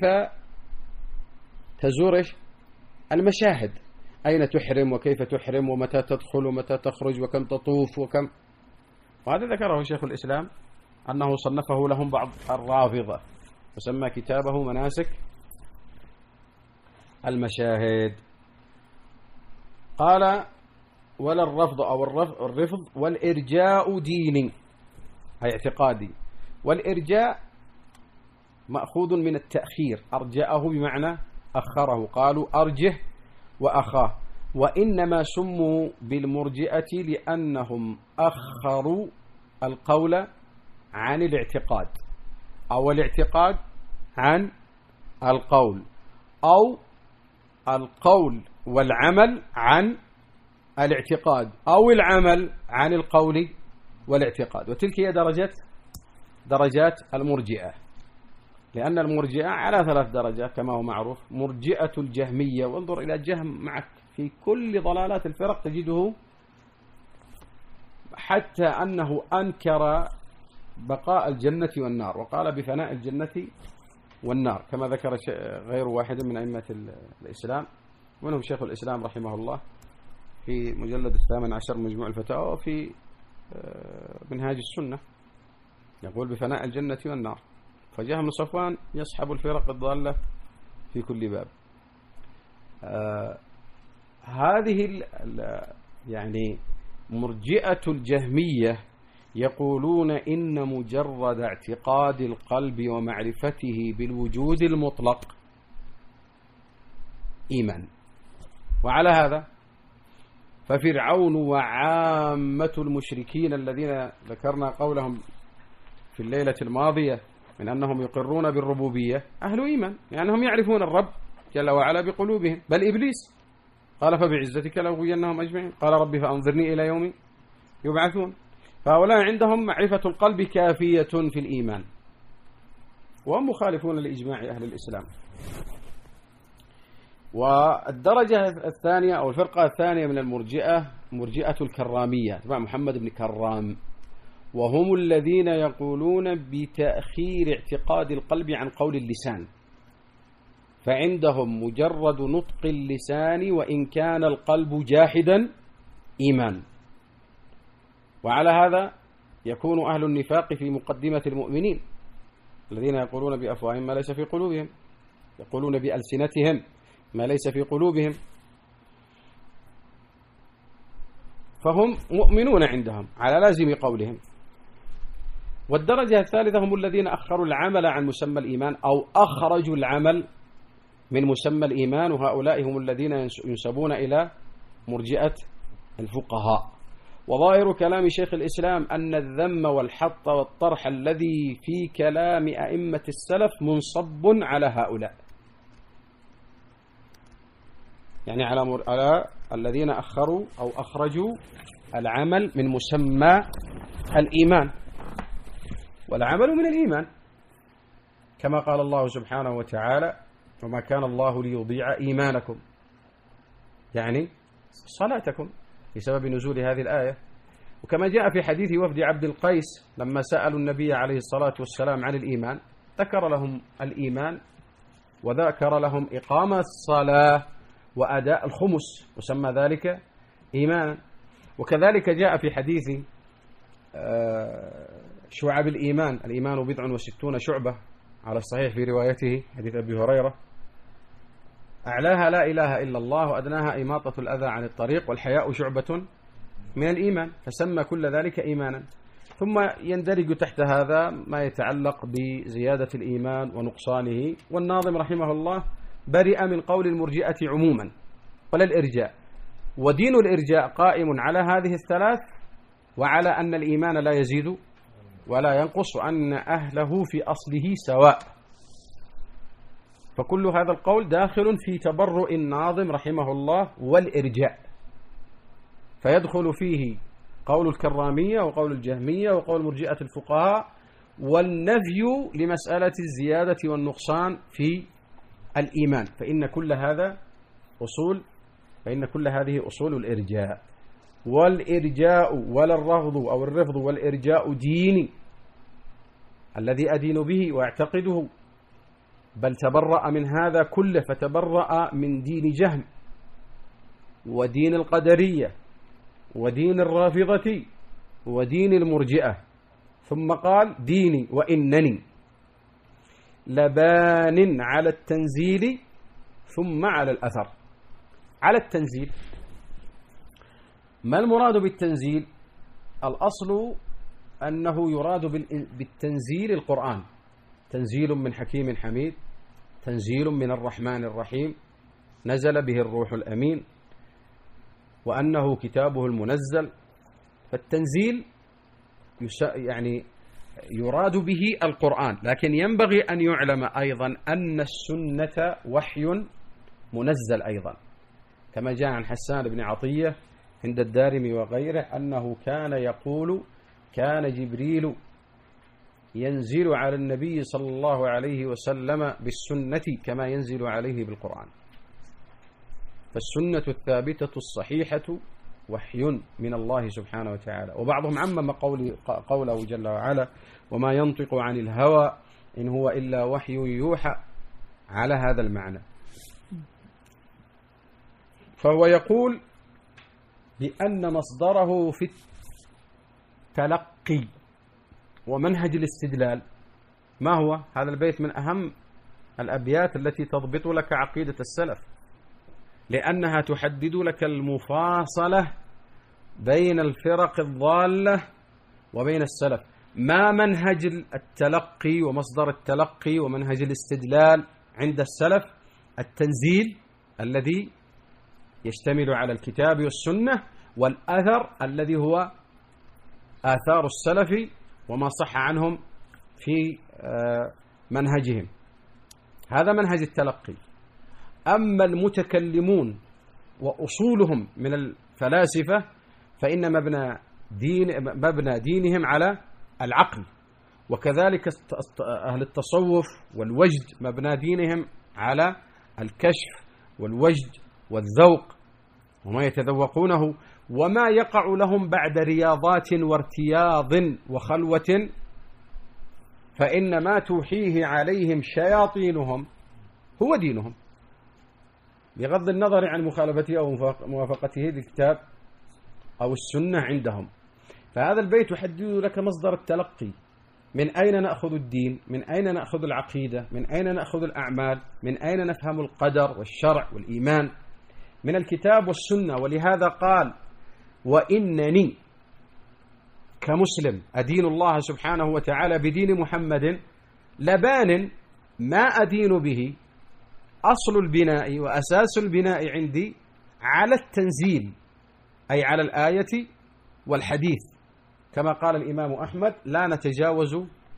تزور إيش؟ المشاهد، أين تحرم وكيف تحرم ومتى تدخل ومتى تخرج وكم تطوف وكم. وهذا ذكره شيخ الإسلام أنه صنفه لهم بعض الرافضة وسمى كتابه مناسك المشاهد. قال ولا الرفض أو الرفض والإرجاء ديني، هي اعتقادي. والإرجاء مأخوذ من التأخير، أرجأه بمعنى أخره، قالوا أرجه وأخاه. وإنما سموا بالمرجئة لأنهم أخروا القول عن الاعتقاد، أو الاعتقاد عن القول، أو القول والعمل عن الاعتقاد، أو العمل عن القول والاعتقاد. وتلك هي درجات المرجئة، لأن المرجئة على 3 درجات كما هو معروف. مرجئة الجهمية، وانظر إلى جهم معك في كل ضلالات الفرق تجده، حتى أنه أنكر بقاء الجنة والنار، وقال بفناء الجنة والنار، كما ذكر غير واحد من أئمة الإسلام، ومنهم شيخ الإسلام رحمه الله في مجلد 18 مجموع الفتاوى، وفي منهاج السنة يقول بفناء الجنة والنار. فجهم بن صفوان يصحب الفرق الضالة في كل باب. هذه يعني مرجئة الجهمية يقولون إن مجرد اعتقاد القلب ومعرفته بالوجود المطلق إيمان. وعلى هذا ففرعون وعامة المشركين الذين ذكرنا قولهم في الليلة الماضية من أنهم يقرون بالربوبية أهل إيمان، لأنهم يعرفون الرب جل وعلا بقلوبهم. بل إبليس قال فبعزتك لأغوينهم أجمعين، قال ربي فأنظرني إلى يوم يبعثون. فهؤلاء عندهم معرفة القلب كافية في الإيمان، وهم مخالفون لإجماع أهل الإسلام. والدرجة الثانية أو الفرقة الثانية من المرجئة مرجئة الكرامية تبع محمد بن كرام، وهم الذين يقولون بتأخير اعتقاد القلب عن قول اللسان، فعندهم مجرد نطق اللسان وإن كان القلب جاحدا إيمان. وعلى هذا يكون أهل النفاق في مقدمة المؤمنين الذين يقولون بأفواههم ما ليس في قلوبهم، يقولون بألسنتهم ما ليس في قلوبهم، فهم مؤمنون عندهم على لازم قولهم. والدرجة الثالثة هم الذين أخروا العمل عن مسمى الإيمان، أو أخرجوا العمل من مسمى الإيمان، وهؤلاء هم الذين ينسبون إلى مرجئة الفقهاء. وظاهر كلام شيخ الإسلام أن الذم والحط والطرح الذي في كلام أئمة السلف منصب على هؤلاء، يعني على الذين أخروا أو أخرجوا العمل من مسمى الإيمان. والعمل من الإيمان كما قال الله سبحانه وتعالى وما كان الله ليضيع إيمانكم، يعني صلاتكم، بسبب نزول هذه الآية. وكما جاء في حديث وفد عبد القيس لما سألوا النبي عليه الصلاة والسلام عن الإيمان، ذكر لهم الإيمان وذكر لهم إقامة الصلاة وأداء الخمس، وسمى ذلك إيمانا. وكذلك جاء في حديث شعب الإيمان، الإيمان 69 شعبة على الصحيح في روايته حديث أبي هريرة، أعلاها لا إله إلا الله وأدناها إماطة الأذى عن الطريق والحياء شعبة من الإيمان، فسمى كل ذلك إيمانا. ثم يندرج تحت هذا ما يتعلق بزيادة الإيمان ونقصانه. والناظم رحمه الله برئ من قول المرجئة عموما ولا الإرجاء، ودين الإرجاء قائم على هذه الثلاث، وعلى أن الإيمان لا يزيد ولا ينقص، وأن أهله في أصله سواء. فكل هذا القول داخل في تبرؤ الناظم رحمه الله والإرجاء، فيدخل فيه قول الكرامية وقول الجهمية وقول مرجئة الفقهاء، والنفي لمسألة الزيادة والنقصان في الإيمان، فإن كل هذه أصول الإرجاء. والإرجاء ولا الرفض أو الرفض والإرجاء ديني الذي أدين به وأعتقده، بل تبرأ من هذا كله، فتبرأ من دين جهم ودين القدرية ودين الرافضة ودين المرجئة. ثم قال ديني وإنني لبان على التنزيل ثم على الأثر. على التنزيل، ما المراد بالتنزيل؟ الأصل أنه يراد بالتنزيل القرآن، تنزيل من حكيم حميد، تنزيل من الرحمن الرحيم، نزل به الروح الأمين، وأنه كتابه المنزل. فالتنزيل يعني يراد به القرآن، لكن ينبغي أن يعلم أيضا أن السنة وحي منزل أيضا، كما جاء عن حسان بن عطية عند الدارمي وغيره أنه كان يقول: كان جبريل ينزل على النبي صلى الله عليه وسلم بالسنة كما ينزل عليه بالقرآن. فالسنة الثابتة الصحيحة وحي من الله سبحانه وتعالى. وبعضهم عمم قوله جل وعلا: وما ينطق عن الهوى إن هو إلا وحي يوحى، على هذا المعنى. فهو يقول بأن مصدره في التلقي ومنهج الاستدلال. ما هو هذا البيت؟ من أهم الأبيات التي تضبط لك عقيدة السلف، لأنها تحدد لك المفاصلة بين الفرق الضالة وبين السلف. ما منهج التلقي ومصدر التلقي ومنهج الاستدلال عند السلف؟ التنزيل الذي يشتمل على الكتاب والسنة، والأثر الذي هو آثار السلف وما صح عنهم في منهجهم. هذا منهج التلقي. أما المتكلمون وأصولهم من الفلاسفة فإن مبنى دينهم على العقل، وكذلك أهل التصوف والوجد مبنى دينهم على الكشف والوجد والذوق وما يتذوقونه وما يقع لهم بعد رياضات وارتياض وخلوة، فإن ما توحيه عليهم شياطينهم هو دينهم، بغض النظر عن مخالفته أو موافقته للكتاب أو السنة عندهم. فهذا البيت يحدد لك مصدر التلقي. من أين نأخذ الدين؟ من أين نأخذ العقيدة؟ من أين نأخذ الأعمال؟ من أين نفهم القدر والشرع والإيمان؟ من الكتاب والسنة. ولهذا قال: وإنني كمسلم أدين الله سبحانه وتعالى بدين محمد لبان ما أدين به أصل البناء وأساس البناء عندي على التنزيل، أي على الآية والحديث، كما قال الإمام أحمد: لا نتجاوز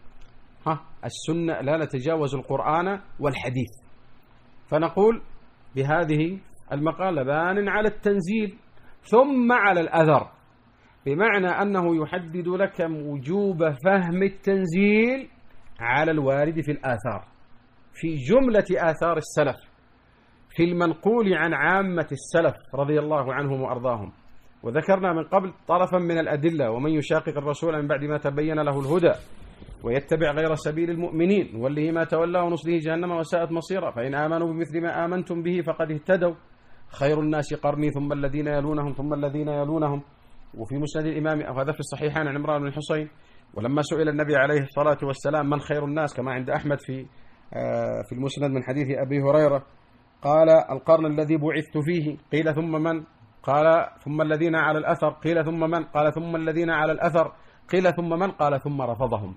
السنة، لا نتجاوز القرآن والحديث. فنقول بهذه المقالة بان على التنزيل ثم على الأثر، بمعنى أنه يحدد لك وجوب فهم التنزيل على الوارد في الآثار، في جملة آثار السلف، في المنقول عن عامة السلف رضي الله عنهم وأرضاهم. وذكرنا من قبل طرفا من الأدلة: ومن يشاقق الرسول من بعد ما تبين له الهدى ويتبع غير سبيل المؤمنين نوله ما تولى ونصله جهنم وساءت مصيرا فإن آمنوا بمثل ما آمنتم به فقد اهتدوا خير الناس قرني ثم الذين يلونهم ثم الذين يلونهم. وفي مسند الإمام، وهذا في الصحيحين عن عمران بن الحصين، ولما سئل النبي عليه الصلاة والسلام من خير الناس كما عند أحمد في المسند من حديث أبي هريرة، قال: القرن الذي بعثت فيه. قيل: ثم من؟ قال: ثم الذين على الأثر. قيل: ثم من؟ قال: ثم الذين على الأثر. قيل: ثم من؟ قال: ثم رفضهم.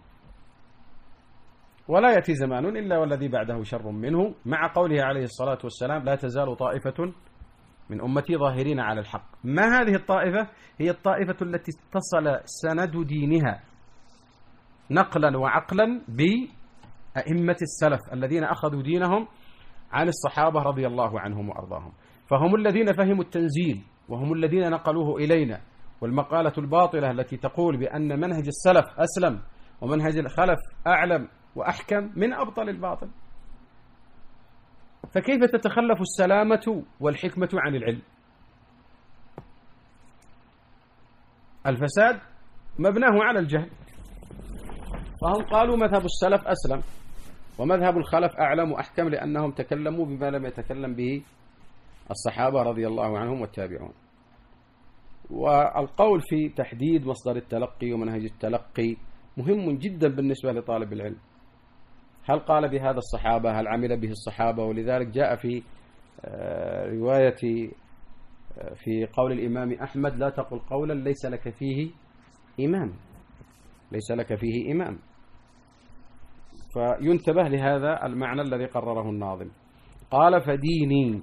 ولا يأتي زمان إلا والذي بعده شر منه، مع قوله عليه الصلاة والسلام: لا تزال طائفة من أمتي ظاهرين على الحق. ما هذه الطائفة؟ هي الطائفة التي اتصل سند دينها نقلا وعقلا بأئمة السلف الذين أخذوا دينهم عن الصحابة رضي الله عنهم وأرضاهم، فهم الذين فهموا التنزيل وهم الذين نقلوه إلينا. والمقالة الباطلة التي تقول بأن منهج السلف أسلم ومنهج الخلف أعلم وأحكم من أبطل الباطل. فكيف تتخلف السلامة والحكمة عن العلم؟ الفساد مبناه على الجهل، فهم قالوا مذهب السلف أسلم ومذهب الخلف أعلم وأحكم لأنهم تكلموا بما لم يتكلم به الصحابة رضي الله عنهم والتابعون. والقول في تحديد مصدر التلقي ومنهج التلقي مهم جدا بالنسبة لطالب العلم. هل قال بهذا الصحابة؟ هل عمل به الصحابة؟ ولذلك جاء في رواية في قول الإمام أحمد: لا تقل قولا ليس لك فيه إمام، ليس لك فيه إمام. فينتبه لهذا المعنى الذي قرره الناظم. قال فديني،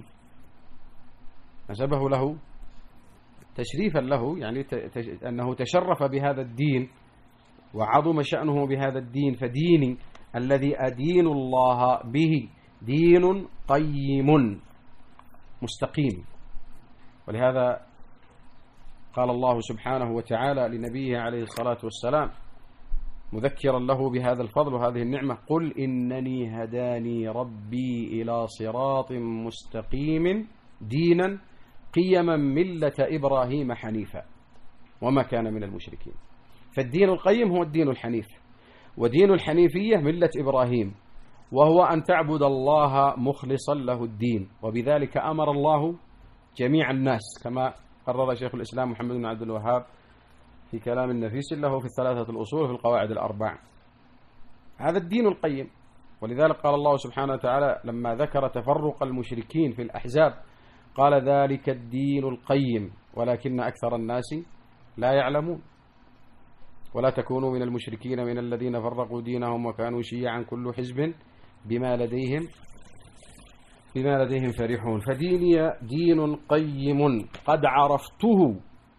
نسبه له تشريفا له، يعني أنه تشرف بهذا الدين وعظم شأنه بهذا الدين. فديني الذي أدين الله به دين قيم مستقيم. ولهذا قال الله سبحانه وتعالى لنبيه عليه الصلاة والسلام مذكرا له بهذا الفضل وهذه النعمة: قل إنني هداني ربي إلى صراط مستقيم دينا قيما ملة إبراهيم حنيفا وما كان من المشركين. فالدين القيم هو الدين الحنيف، ودين الحنيفية ملة إبراهيم، وهو أن تعبد الله مخلصا له الدين. وبذلك أمر الله جميع الناس كما قرر شيخ الإسلام محمد بن عبد الوهاب في كلام النفيس له في الثلاثة الأصول في القواعد الأربع. هذا الدين القيم. ولذلك قال الله سبحانه وتعالى لما ذكر تفرق المشركين في الأحزاب قال: ذلك الدين القيم ولكن أكثر الناس لا يعلمون. ولا تكونوا من المشركين من الذين فرقوا دينهم وكانوا شيعا كل حزب بما لديهم فرحون. فديني دين قيم قد عرفته،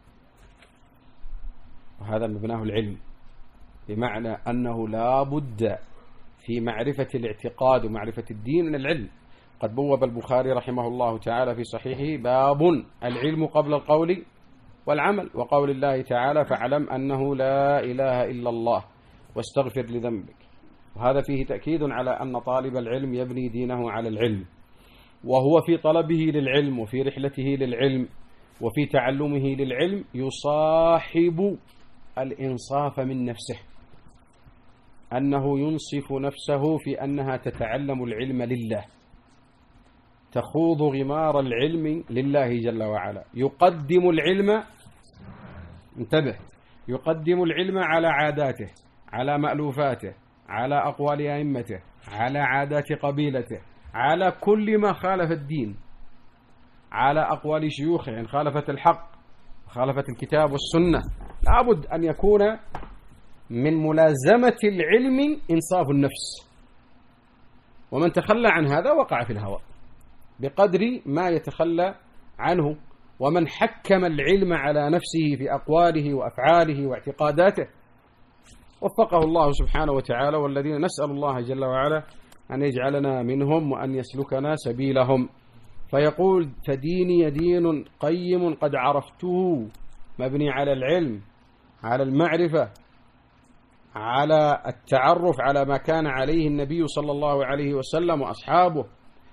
وهذا مبناه العلم، بمعنى أنه لا بد في معرفة الاعتقاد ومعرفة الدين من العلم. قد بوب البخاري رحمه الله تعالى في صحيحه باب العلم قبل القول والعمل، وقول الله تعالى: فاعلم أنه لا إله إلا الله واستغفر لذنبك. وهذا فيه تأكيد على أن طالب العلم يبني دينه على العلم، وهو في طلبه للعلم وفي رحلته للعلم وفي تعلمه للعلم يصاحب الإنصاف من نفسه، أنه ينصف نفسه في أنها تتعلم العلم لله، تخوض غمار العلم لله جل وعلا. يقدم العلم، انتبه، يقدم العلم على عاداته، على مألوفاته، على أقوال أئمته، على عادات قبيلته، على كل ما خالف الدين، على أقوال شيوخه إن خالفت الحق، خالفت الكتاب والسنة. لابد أن يكون من ملازمة العلم إنصاف النفس، ومن تخلى عن هذا وقع في الهوى بقدر ما يتخلى عنه. ومن حكم العلم على نفسه في أقواله وأفعاله واعتقاداته وفقه الله سبحانه وتعالى، والذين نسأل الله جل وعلا أن يجعلنا منهم وأن يسلكنا سبيلهم. فيقول: فديني دين قيم قد عرفته، مبني على العلم، على المعرفة، على التعرف على ما كان عليه النبي صلى الله عليه وسلم وأصحابه.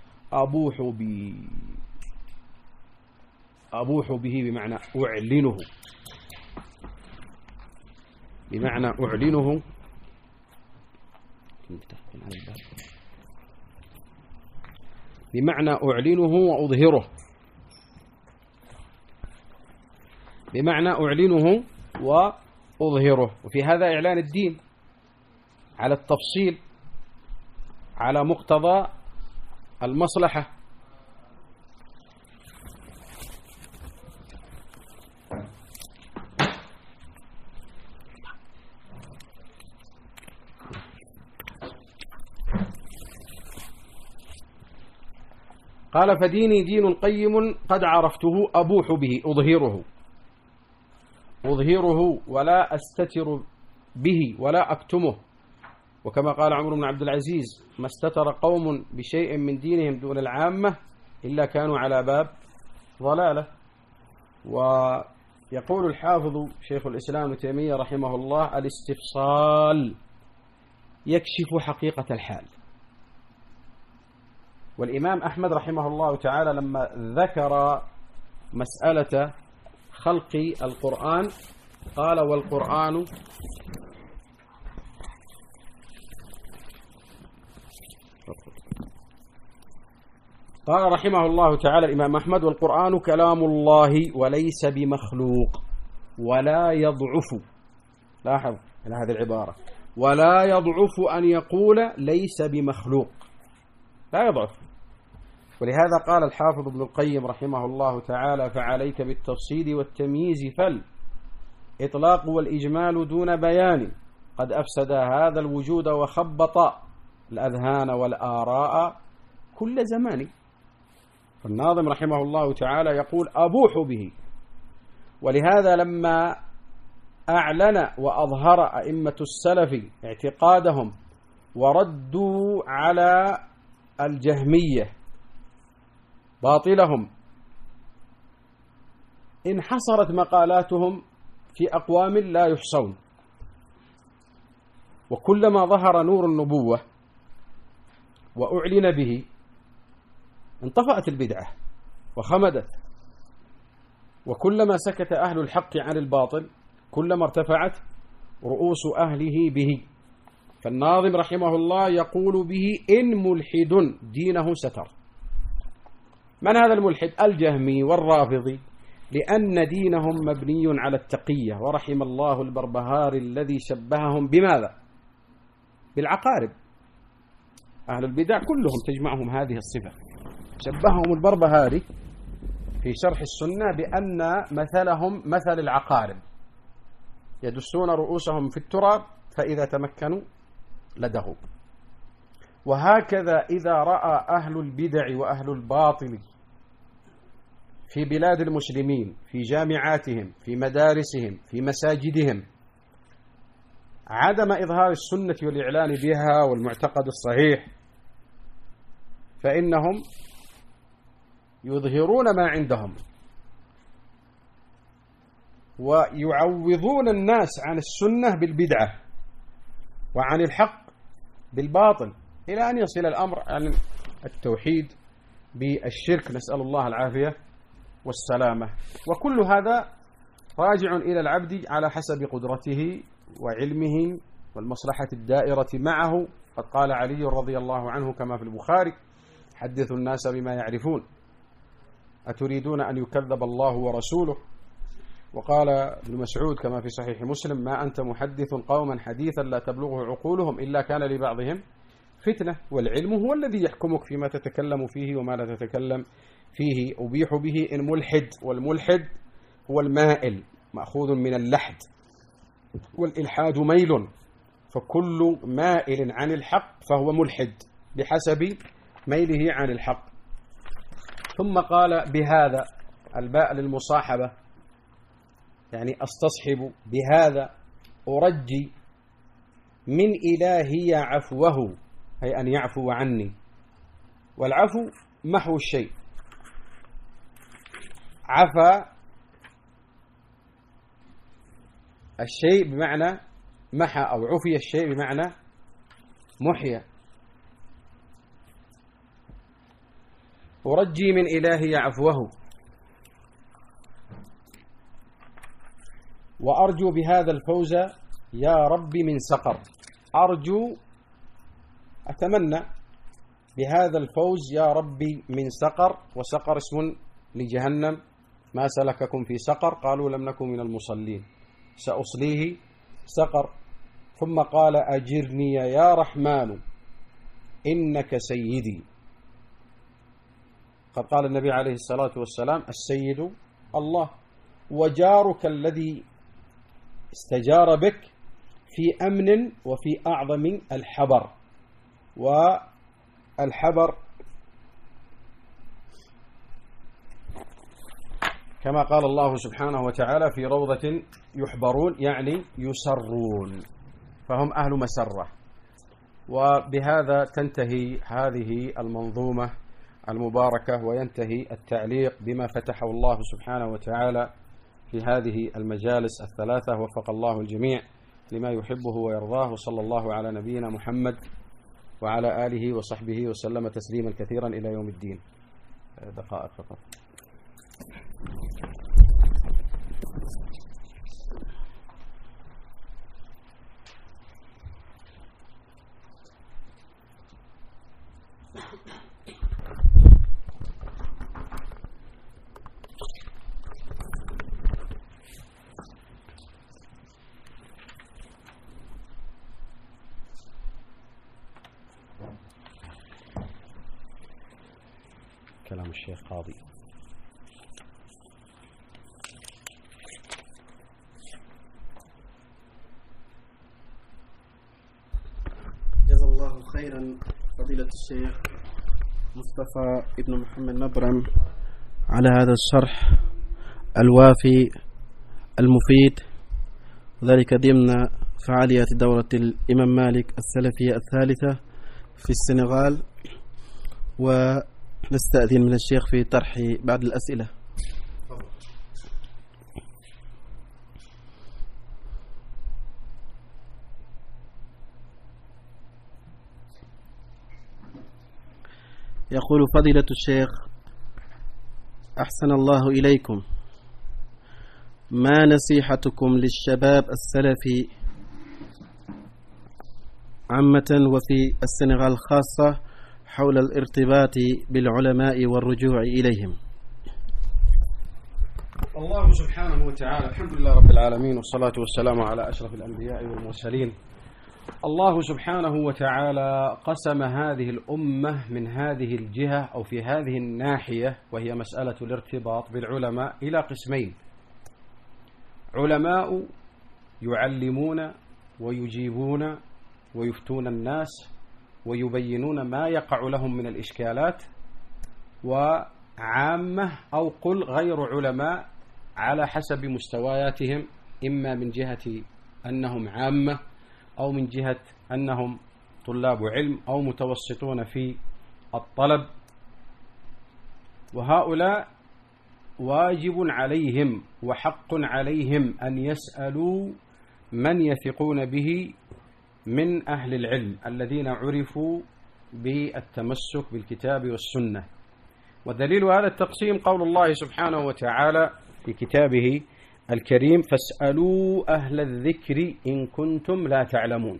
أبوح به بمعنى أعلنه، بمعنى أعلنه، بمعنى أعلنه وأظهره، بمعنى أعلنه وأظهره. وفي هذا إعلان الدين على التفصيل، على مقتضى المصلحة. قال: فديني دين قيم قد عرفته أبوح به، أظهره ولا أستتر به ولا أكتمه. وكما قال عمر بن عبد العزيز: ما استتر قوم بشيء من دينهم دون العامة إلا كانوا على باب ضلالة. ويقول الحافظ شيخ الإسلام ابن تيمية رحمه الله: الاستفصال يكشف حقيقة الحال. والإمام أحمد رحمه الله تعالى لما ذكر مسألة خلق القرآن قال: والقرآن قال رحمه الله تعالى الإمام أحمد: والقرآن كلام الله وليس بمخلوق ولا يضعف. لاحظ على هذه العبارة: ولا يضعف أن يقول ليس بمخلوق، لا يضعف. ولهذا قال الحافظ ابن القيم رحمه الله تعالى: فعليك بالتفصيل والتمييز، فالإطلاق والإجمال دون بيان قد أفسد هذا الوجود وخبط الأذهان والآراء كل زمان. فالناظم رحمه الله تعالى يقول أبوح به. ولهذا لما أعلن وأظهر أئمة السلف اعتقادهم وردوا على الجهمية باطلهم، انحصرت مقالاتهم في أقوام لا يحصون، وكلما ظهر نور النبوة وأعلن به انطفأت البدعة وخمدت، وكلما سكت أهل الحق عن الباطل كلما ارتفعت رؤوس أهله به. فالناظم رحمه الله يقول به إن ملحد دينه ستر. من هذا الملحد؟ الجهمي والرافضي، لأن دينهم مبني على التقية. ورحم الله البربهاري الذي شبههم بماذا؟ بالعقارب. أهل البدع كلهم تجمعهم هذه الصفة. شبههم البربهاري في شرح السنة بأن مثلهم مثل العقارب، يدسون رؤوسهم في التراب فإذا تمكنوا لدغوا. وهكذا إذا رأى أهل البدع وأهل الباطل في بلاد المسلمين، في جامعاتهم، في مدارسهم، في مساجدهم، عدم إظهار السنة والإعلان بها والمعتقد الصحيح، فإنهم يظهرون ما عندهم ويعوضون الناس عن السنة بالبدعة وعن الحق بالباطل، إلى أن يصل الأمر عن التوحيد بالشرك، نسأل الله العافية والسلامة. وكل هذا راجع إلى العبد على حسب قدرته وعلمه والمصلحة الدائرة معه. قد قال علي رضي الله عنه كما في البخاري: حدثوا الناس بما يعرفون أتريدون أن يكذب الله ورسوله. وقال ابن مسعود كما في صحيح مسلم: ما أنت محدث قوما حديثا لا تبلغه عقولهم إلا كان لبعضهم فتنة. والعلم هو الذي يحكمك فيما تتكلم فيه وما لا تتكلم فيه. أبيح به إن ملحد، والملحد هو المائل مأخوذ من اللحد، والإلحاد ميل، فكل مائل عن الحق فهو ملحد بحسب ميله عن الحق. ثم قال بهذا، الباء للمصاحبة، يعني أستصحب بهذا أرجي من إلهي عفوه، أي أن يعفو عني. والعفو محو الشيء. عفا الشيء بمعنى محى، أو عفي الشيء بمعنى محيا. أرجي من إلهي عفوه وأرجو بهذا الفوز يا رب من سقر. أرجو، أتمنى بهذا الفوز يا ربي من سقر. وسقر اسم لجهنم. ما سلككم في سقر؟ قالوا لم نكن من المصلين. سأصليه سقر. ثم قال أجرني يا رحمن إنك سيدي. قد قال النبي عليه الصلاة والسلام: السيد الله، وجارك الذي استجار بك في أمن وفي أعظم الحبر. والحبر كما قال الله سبحانه وتعالى: في روضة يحبرون، يعني يسرون، فهم أهل مسرة. وبهذا تنتهي هذه المنظومة المباركة، وينتهي التعليق بما فتحه الله سبحانه وتعالى في هذه المجالس الثلاثة. وفق الله الجميع لما يحبه ويرضاه، وصلى الله على نبينا محمد وعلى آله وصحبه وسلم تسليما كثيرا إلى يوم الدين. دقائق فقط. كلام الشيخ قاضي. جزا الله خيرا. كثيرا فضيلة الشيخ مصطفى ابن محمد مبرم على هذا الشرح الوافي المفيد، وذلك ضمن فعالية دورة الإمام مالك السلفية الثالثة في السنغال. ونستأذن من الشيخ في طرح بعض الأسئلة. يقول فضيلة الشيخ أحسن الله إليكم، ما نصيحتكم للشباب السلفي عامة وفي السنغال خاصة حول الارتباط بالعلماء والرجوع إليهم؟ الله سبحانه وتعالى، الحمد لله رب العالمين، والصلاة والسلام على أشرف الأنبياء والمرسلين. الله سبحانه وتعالى قسم هذه الأمة من هذه الجهة أو في هذه الناحية، وهي مسألة الارتباط بالعلماء، إلى قسمين: علماء يعلمون ويجيبون ويفتون الناس ويبينون ما يقع لهم من الإشكالات، وعامة أو قل غير علماء على حسب مستوياتهم، إما من جهة أنهم عامة أو من جهة أنهم طلاب علم أو متوسطون في الطلب. وهؤلاء واجب عليهم وحق عليهم أن يسألوا من يثقون به من أهل العلم الذين عرفوا بالتمسك بالكتاب والسنة. ودليل هذا التقسيم قول الله سبحانه وتعالى في كتابه الكريم: فاسألوا أهل الذكر إن كنتم لا تعلمون.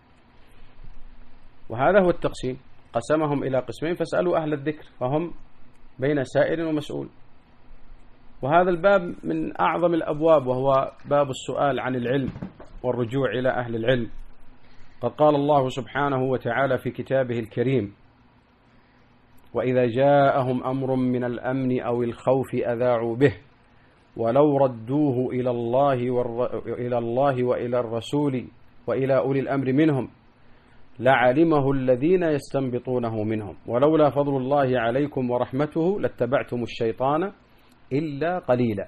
وهذا هو التقسيم، قسمهم إلى قسمين: فاسألوا أهل الذكر، فهم بين سائل ومسؤول. وهذا الباب من أعظم الأبواب، وهو باب السؤال عن العلم والرجوع إلى أهل العلم. قد قال الله سبحانه وتعالى في كتابه الكريم: وإذا جاءهم أمر من الأمن أو الخوف أذاعوا به ولو ردوه إلى الله وإلى الرسول وإلى أولي الأمر منهم لعلمه الذين يستنبطونه منهم ولولا فضل الله عليكم ورحمته لاتبعتم الشيطان إلا قليلا.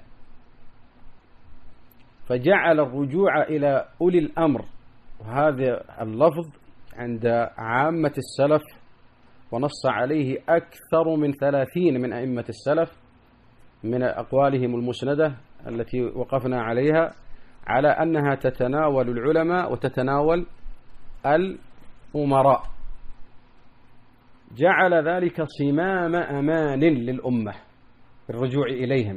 فجعل الرجوع إلى أولي الأمر، وهذا اللفظ عند عامة السلف ونص عليه أكثر من 30 من أئمة السلف من أقوالهم المسندة التي وقفنا عليها، على أنها تتناول العلماء وتتناول الأمراء. جعل ذلك صمام أمان للأمة بالرجوع إليهم.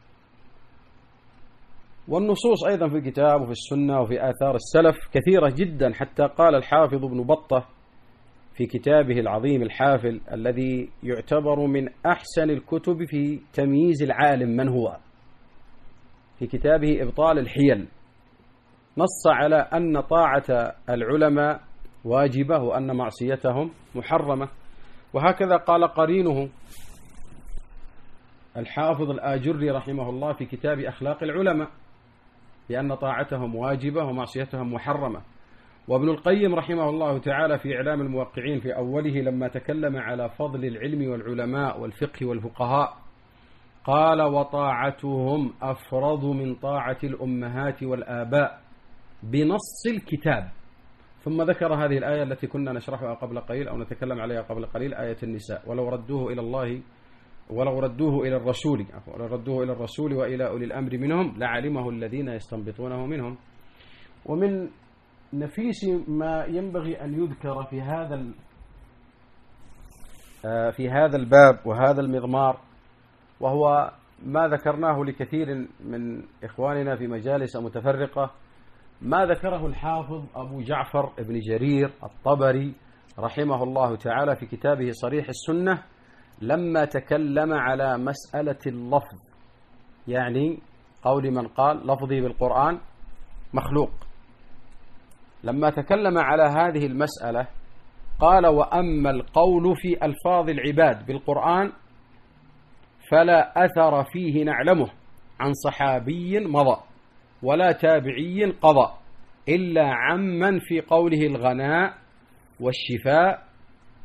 والنصوص أيضا في الكتاب وفي السنة وفي آثار السلف كثيرة جدا، حتى قال الحافظ ابن بطة في كتابه العظيم الحافل الذي يعتبر من أحسن الكتب في تمييز العالم من هو، في كتابه إبطال الحيل، نص على أن طاعة العلماء واجبة وأن معصيتهم محرمة. وهكذا قال قرينه الحافظ الآجري رحمه الله في كتاب أخلاق العلماء بأن طاعتهم واجبة ومعصيتهم محرمة. وابن القيم رحمه الله تعالى في إعلام الموقعين في أوله لما تكلم على فضل العلم والعلماء والفقه والفقهاء قال: وطاعتهم أفرض من طاعة الأمهات والآباء بنص الكتاب. ثم ذكر هذه الآية التي كنا نشرحها قبل قليل أو نتكلم عليها قبل قليل، آية النساء: ولو ردوه إلى الله ولو ردوه إلى الرسول وإلى أولي الأمر منهم لعلمه الذين يستنبطونه منهم. ومن نفيس ما ينبغي أن يذكر في هذا الباب وهذا المضمار، وهو ما ذكرناه لكثير من إخواننا في مجالس متفرقة، ما ذكره الحافظ أبو جعفر ابن جرير الطبري رحمه الله تعالى في كتابه صريح السنة لما تكلم على مسألة اللفظ، يعني قول من قال لفظي بالقرآن مخلوق. لما تكلم على هذه المسألة قال: وأما القول في ألفاظ العباد بالقرآن فلا أثر فيه نعلمه عن صحابي مضى ولا تابعي قضى إلا عمن في قوله الغناء والشفاء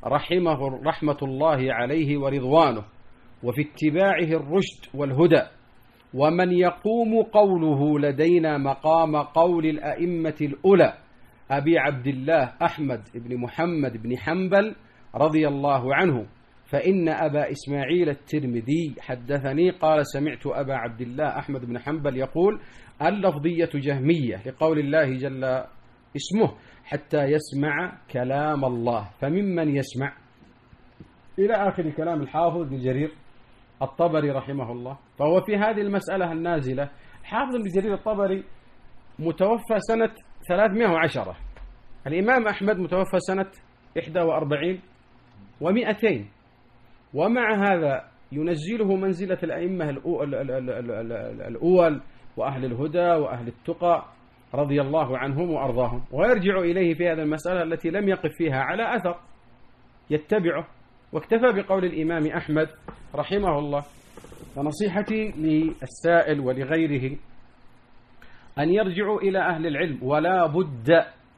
رحمة الله عليه ورضوانه، وفي اتباعه الرشد والهدى، ومن يقوم قوله لدينا مقام قول الأئمة الأولى أبي عبد الله أحمد بن محمد بن حنبل رضي الله عنه، فإن أبا إسماعيل الترمذي حدثني قال سمعت أبا عبد الله أحمد بن حنبل يقول اللفظية جهمية لقول الله جل اسمه حتى يسمع كلام الله، فممن يسمع إلى آخر كلام الحافظ بن جرير الطبري رحمه الله. فهو في هذه المسألة النازلة الحافظ بن جرير الطبري متوفى سنة 310، الإمام أحمد متوفى سنة 41 و200، ومع هذا ينزله منزلة الأئمة الأول وأهل الهدى وأهل التقى رضي الله عنهم وأرضاهم، ويرجع إليه في هذه المسألة التي لم يقف فيها على أثر يتبعه، واكتفى بقول الإمام أحمد رحمه الله. فنصيحتي للسائل ولغيره أن يرجعوا إلى أهل العلم، ولا بد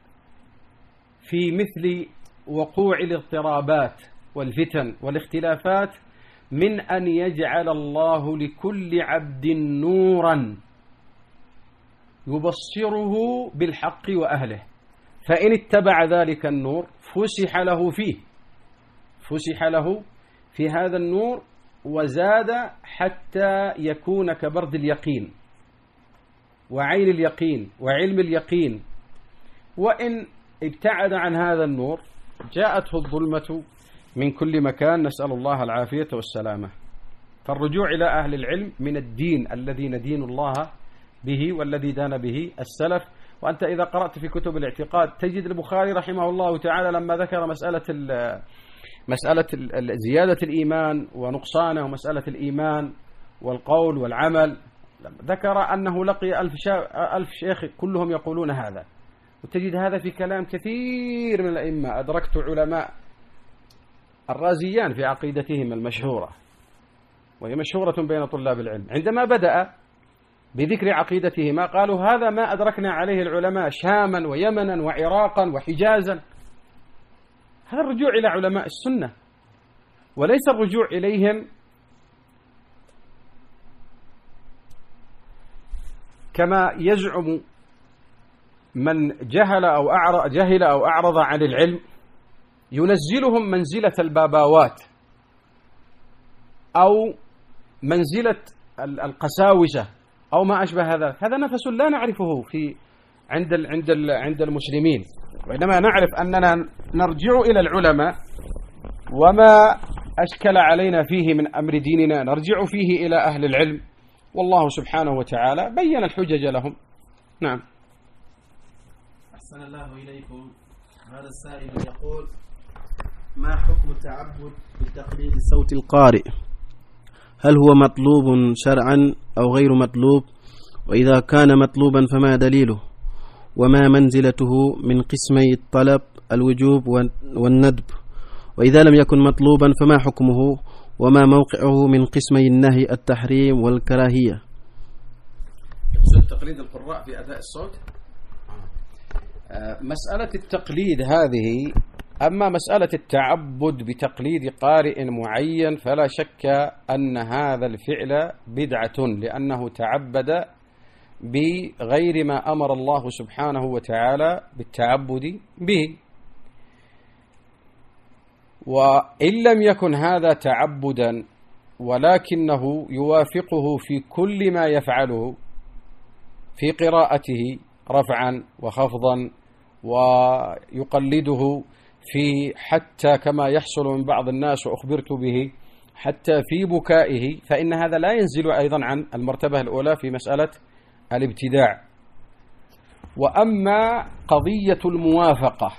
في مثل وقوع الاضطرابات والفتن والاختلافات من أن يجعل الله لكل عبد نورا يبصره بالحق وأهله، فإن اتبع ذلك النور فسح له في هذا النور وزاد حتى يكون كبرد اليقين وعين اليقين وعلم اليقين. وإن ابتعد عن هذا النور جاءته الظلمة من كل مكان، نسأل الله العافية والسلامة. فالرجوع إلى أهل العلم من الدين الذي ندين الله به والذي دان به السلف. وأنت إذا قرأت في كتب الاعتقاد تجد البخاري رحمه الله تعالى لما ذكر مسألة زيادة الإيمان ونقصانه ومسألة الإيمان والقول والعمل، ذكر أنه لقي 1000 شيخ كلهم يقولون هذا، وتجد هذا في كلام كثير من الأئمة. أدركت علماء الرازيان في عقيدتهم المشهورة، وهي مشهورة بين طلاب العلم، عندما بدأ بذكر عقيدتهما قالوا هذا ما أدركنا عليه العلماء شاما ويمنا وعراقا وحجازا. هذا الرجوع إلى علماء السنة، وليس الرجوع إليهم كما يزعم من جهل أو أعرض عن العلم، ينزلهم منزلة الباباوات أو منزلة القساوسة أو ما أشبه هذا. هذا نفس لا نعرفه عند المسلمين، وإنما نعرف أننا نرجع إلى العلماء، وما أشكل علينا فيه من أمر ديننا نرجع فيه إلى أهل العلم، والله سبحانه وتعالى بين الحجج لهم. نعم. أحسن الله إليكم. هذا السائل يقول ما حكم التعبد بتقليد صوت القارئ؟ هل هو مطلوب شرعا أو غير مطلوب؟ وإذا كان مطلوبا فما دليله؟ وما منزلته من قسمي الطلب الوجوب والندب؟ وإذا لم يكن مطلوبا فما حكمه؟ وما موقعه من قسمي النهي التحريم والكراهية؟ تقليد القراء في أداء الصوت. مسألة التقليد هذه، أما مسألة التعبد بتقليد قارئ معين فلا شك أن هذا الفعل بدعة، لأنه تعبد بغير ما أمر الله سبحانه وتعالى بالتعبد به. وإن لم يكن هذا تعبدا ولكنه يوافقه في كل ما يفعله في قراءته رفعا وخفضا، ويقلده في حتى كما يحصل من بعض الناس وأخبرت به حتى في بكائه، فإن هذا لا ينزل أيضا عن المرتبة الأولى في مسألة الابتداع. وأما قضية الموافقة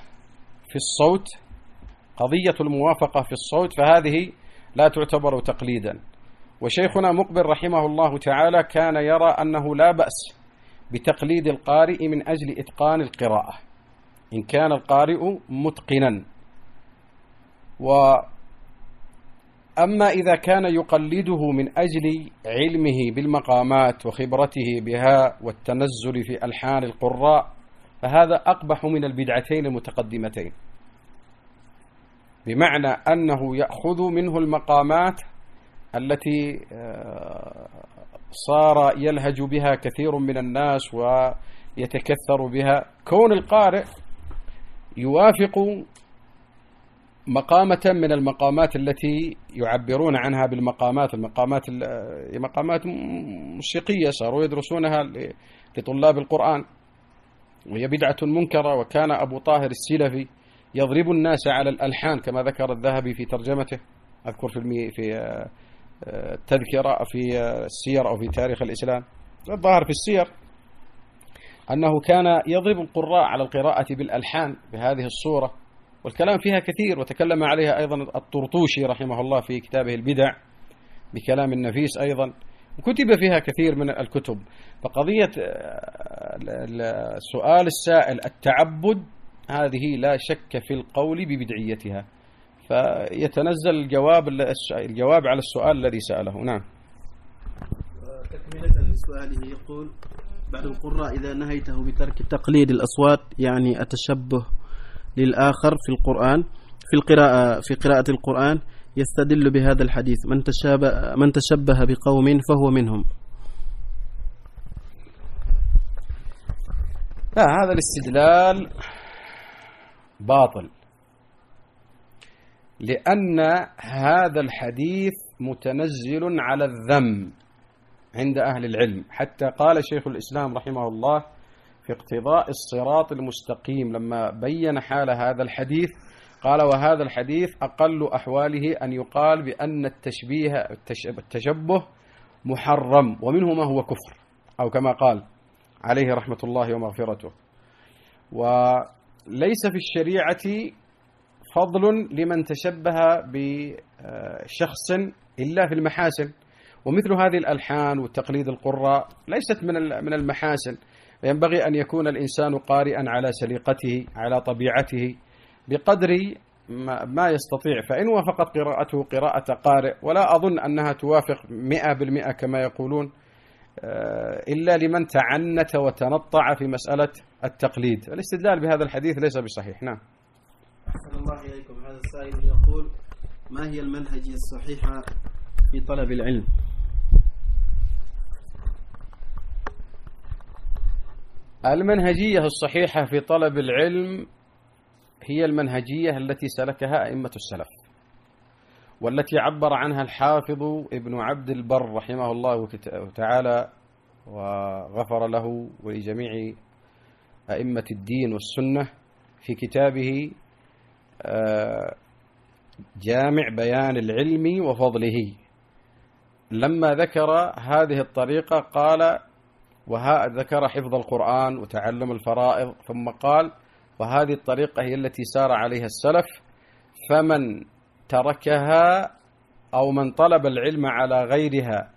في الصوت فهذه لا تعتبر تقليدا. وشيخنا مقبل رحمه الله تعالى كان يرى أنه لا بأس بتقليد القارئ من أجل إتقان القراءة إن كان القارئ متقنا. وأما إذا كان يقلده من أجل علمه بالمقامات وخبرته بها والتنزل في ألحان القراء فهذا أقبح من البدعتين المتقدمتين، بمعنى أنه يأخذ منه المقامات التي صار يلهج بها كثير من الناس ويتكثر بها. كون القارئ يوافق مقامة من المقامات التي يعبرون عنها بالمقامات، مقامات موسيقية صاروا يدرسونها لطلاب القرآن، وهي بدعة منكرة. وكان أبو طاهر السلفي يضرب الناس على الألحان كما ذكر الذهبي في ترجمته، أذكر في التذكرة في السير أو في تاريخ الإسلام، الظاهر في السير، أنه كان يضرب القراء على القراءة بالألحان بهذه الصورة، والكلام فيها كثير، وتكلم عليها أيضا الطرطوشي رحمه الله في كتابه البدع بكلام النفيس أيضا، وكتب فيها كثير من الكتب. فقضية سؤال السائل التعبد هذه لا شك في القول ببدعيتها، فيتنزل الجواب على السؤال الذي سأله. نعم. تكملة لسؤاله يقول: بعض القراء إذا نهيته بترك تقليد الأصوات، يعني التشبه للآخر في القرآن في قراءة القرآن، يستدل بهذا الحديث: من تشبه بقوم فهو منهم. لا، هذا الاستدلال باطل، لأن هذا الحديث متنزل على الذم عند أهل العلم. حتى قال شيخ الإسلام رحمه الله في اقتضاء الصراط المستقيم لما بين حال هذا الحديث، قال: وهذا الحديث أقل أحواله أن يقال بأن التشبه محرم، ومنه ما هو كفر، أو كما قال عليه رحمة الله ومغفرته. وليس في الشريعة فضل لمن تشبه بشخص إلا في المحاسن، ومثل هذه الألحان والتقليد القراء ليست من المحاسن، وينبغي أن يكون الإنسان قارئا على سليقته على طبيعته بقدر ما يستطيع. فإن وافقت قراءته قراءة قارئ، ولا أظن أنها توافق 100% كما يقولون، إلا لمن تعنت وتنطع في مسألة التقليد. الاستدلال بهذا الحديث ليس بصحيح. نعم. أحسن الله إليكم. هذا السائل يقول: ما هي المنهجية الصحيحة في طلب العلم؟ المنهجية الصحيحة في طلب العلم هي المنهجية التي سلكها أئمة السلف، والتي عبر عنها الحافظ ابن عبد البر رحمه الله تعالى وغفر له ولجميع أئمة الدين والسنة في كتابه جامع بيان العلم وفضله. لما ذكر هذه الطريقة قال: ذكر حفظ القرآن وتعلم الفرائض، ثم قال: وهذه الطريقة هي التي سار عليها السلف، فمن تركها أو من طلب العلم على غيرها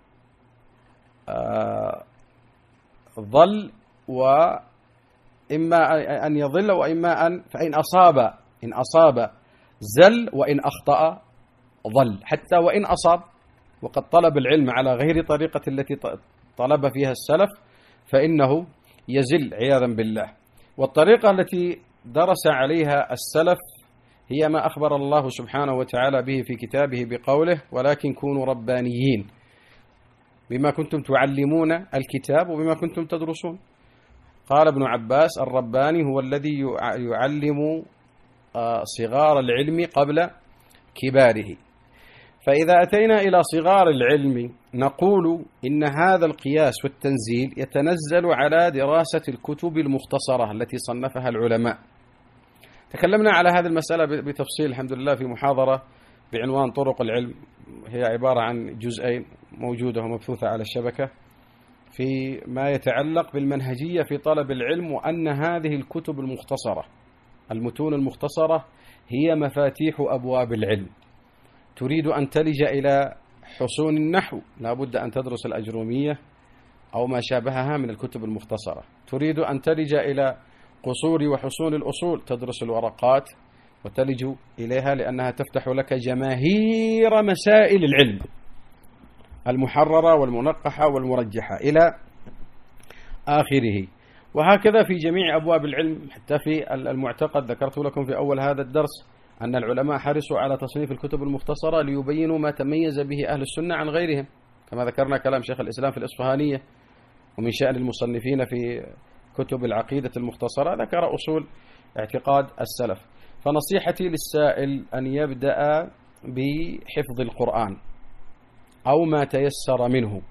ضل، وإما أن يضل وإما فإن أصاب زل، وإن أخطأ ضل. حتى وإن أصاب وقد طلب العلم على غير طريقة التي طلب فيها السلف فإنه يزل عياذا بالله. والطريقة التي درس عليها السلف هي ما أخبر الله سبحانه وتعالى به في كتابه بقوله: ولكن كونوا ربانيين بما كنتم تعلمون الكتاب وبما كنتم تدرسون. قال ابن عباس: الرباني هو الذي يعلم صغار العلم قبل كباره. فإذا أتينا إلى صغار العلم نقول إن هذا القياس والتنزيل يتنزل على دراسة الكتب المختصرة التي صنفها العلماء. تكلمنا على هذه المسألة بتفصيل الحمد لله في محاضرة بعنوان طرق العلم، هي عبارة عن جزئين موجودة ومبثوثة على الشبكة، في ما يتعلق بالمنهجية في طلب العلم، وأن هذه الكتب المختصرة المتون المختصرة هي مفاتيح أبواب العلم. تريد أن تلج إلى حصون النحو لا بد أن تدرس الأجرومية أو ما شابهها من الكتب المختصرة. تريد أن تلج إلى قصور وحصون الأصول تدرس الورقات وتلج إليها، لأنها تفتح لك جماهير مسائل العلم المحررة والمنقحة والمرجحة إلى آخره. وهكذا في جميع أبواب العلم، حتى في المعتقد ذكرت لكم في أول هذا الدرس أن العلماء حرصوا على تصنيف الكتب المختصرة ليبينوا ما تميز به أهل السنة عن غيرهم، كما ذكرنا كلام شيخ الإسلام في الإصفهانية. ومن شأن المصنفين في كتب العقيدة المختصرة ذكر أصول اعتقاد السلف. فنصيحتي للسائل أن يبدأ بحفظ القرآن أو ما تيسر منه،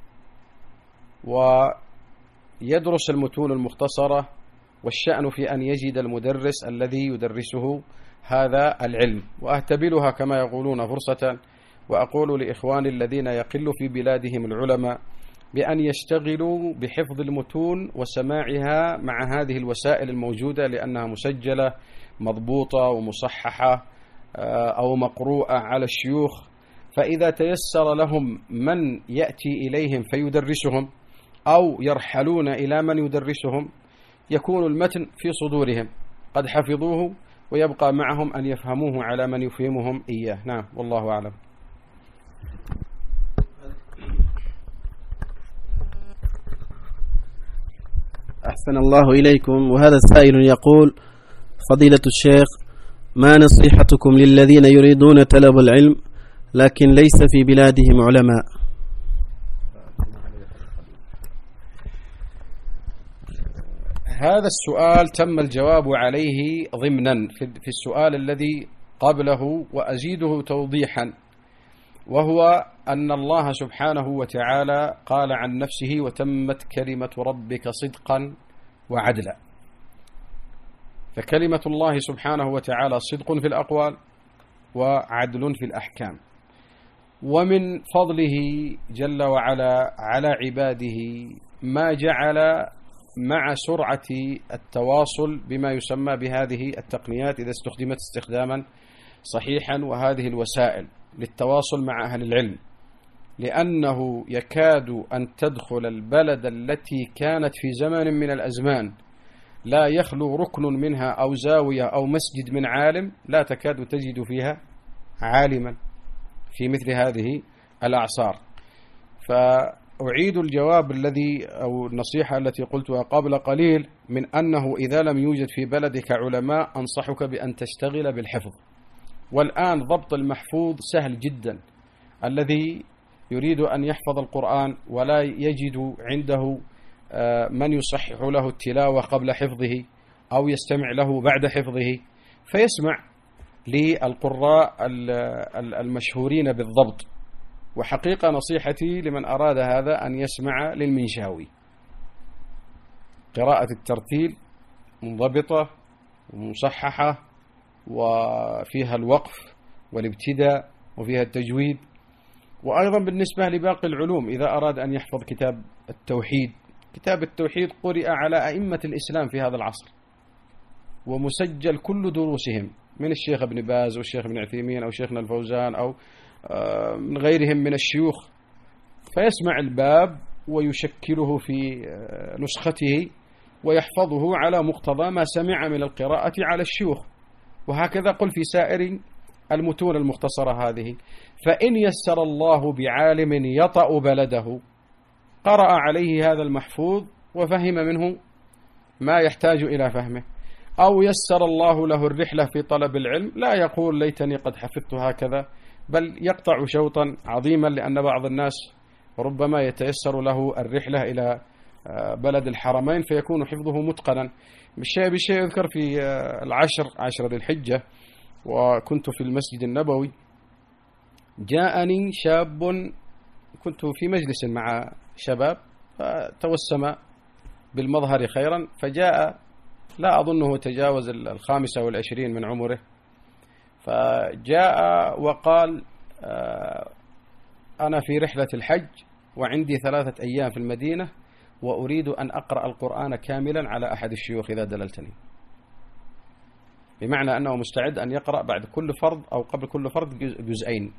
ويدرس المتون المختصرة، والشأن في أن يجد المدرس الذي يدرسه هذا العلم. وأهتبلها كما يقولون فرصة، وأقول لإخواني الذين يقل في بلادهم العلماء بأن يشتغلوا بحفظ المتون وسماعها مع هذه الوسائل الموجودة، لأنها مسجلة مضبوطة ومصححة أو مقروءة على الشيوخ. فإذا تيسر لهم من يأتي إليهم فيدرسهم أو يرحلون إلى من يدرسهم، يكون المتن في صدورهم قد حفظوه، ويبقى معهم أن يفهموه على من يفهمهم إياه. نعم، والله أعلم. أحسن الله إليكم. وهذا السائل يقول: فضيلة الشيخ، ما نصيحتكم للذين يريدون طلب العلم لكن ليس في بلادهم علماء؟ هذا السؤال تم الجواب عليه ضمنا في السؤال الذي قبله، وأزيده توضيحا، وهو أن الله سبحانه وتعالى قال عن نفسه: وتمت كلمة ربك صدقا وعدلا. فكلمة الله سبحانه وتعالى صدق في الأقوال وعدل في الأحكام. ومن فضله جل وعلا على عباده ما جعل مع سرعة التواصل بما يسمى بهذه التقنيات إذا استخدمت استخداما صحيحا، وهذه الوسائل للتواصل مع أهل العلم، لأنه يكاد أن تدخل البلد التي كانت في زمن من الأزمان لا يخلو ركن منها أو زاوية أو مسجد من عالم، لا تكاد تجد فيها عالما في مثل هذه الأعصار. فأعيد الجواب الذي أو النصيحة التي قلتها قبل قليل، من أنه إذا لم يوجد في بلدك علماء أنصحك بأن تشتغل بالحفظ. والآن ضبط المحفوظ سهل جدا. الذي يريد أن يحفظ القرآن ولا يجد عنده من يصحح له التلاوة قبل حفظه أو يستمع له بعد حفظه، فيسمع للقراء المشهورين بالضبط. وحقيقة نصيحتي لمن أراد هذا أن يسمع للمنشاوي، قراءة الترتيل منضبطة ومصححة، وفيها الوقف والابتداء وفيها التجويد. وأيضا بالنسبة لباقي العلوم، إذا أراد أن يحفظ كتاب التوحيد، كتاب التوحيد قرئ على أئمة الإسلام في هذا العصر، ومسجل كل دروسهم من الشيخ ابن باز والشيخ ابن عثيمين أو شيخنا الفوزان أو من غيرهم من الشيوخ، فيسمع الباب ويشكله في نسخته ويحفظه على مقتضى ما سمع من القراءة على الشيوخ. وهكذا قل في سائر المتون المختصرة هذه. فإن يسر الله بعالم يطأ بلده قرأ عليه هذا المحفوظ وفهم منه ما يحتاج إلى فهمه، أو يسر الله له الرحلة في طلب العلم، لا يقول ليتني قد حفظت هكذا، بل يقطع شوطا عظيما، لأن بعض الناس ربما يتيسر له الرحلة إلى بلد الحرمين فيكون حفظه متقنا. بالشيء يذكر في عشر ذي الحجة، وكنت في المسجد النبوي، جاءني شاب، كنت في مجلس مع شباب فتوسم بالمظهر خيرا، فجاء لا أظنه تجاوز 25 من عمره، فجاء وقال: أنا في رحلة الحج وعندي 3 أيام في المدينة، وأريد أن أقرأ القرآن كاملا على أحد الشيوخ إذا دللتني. بمعنى أنه مستعد أن يقرأ بعد كل فرض أو قبل كل فرض جزئين.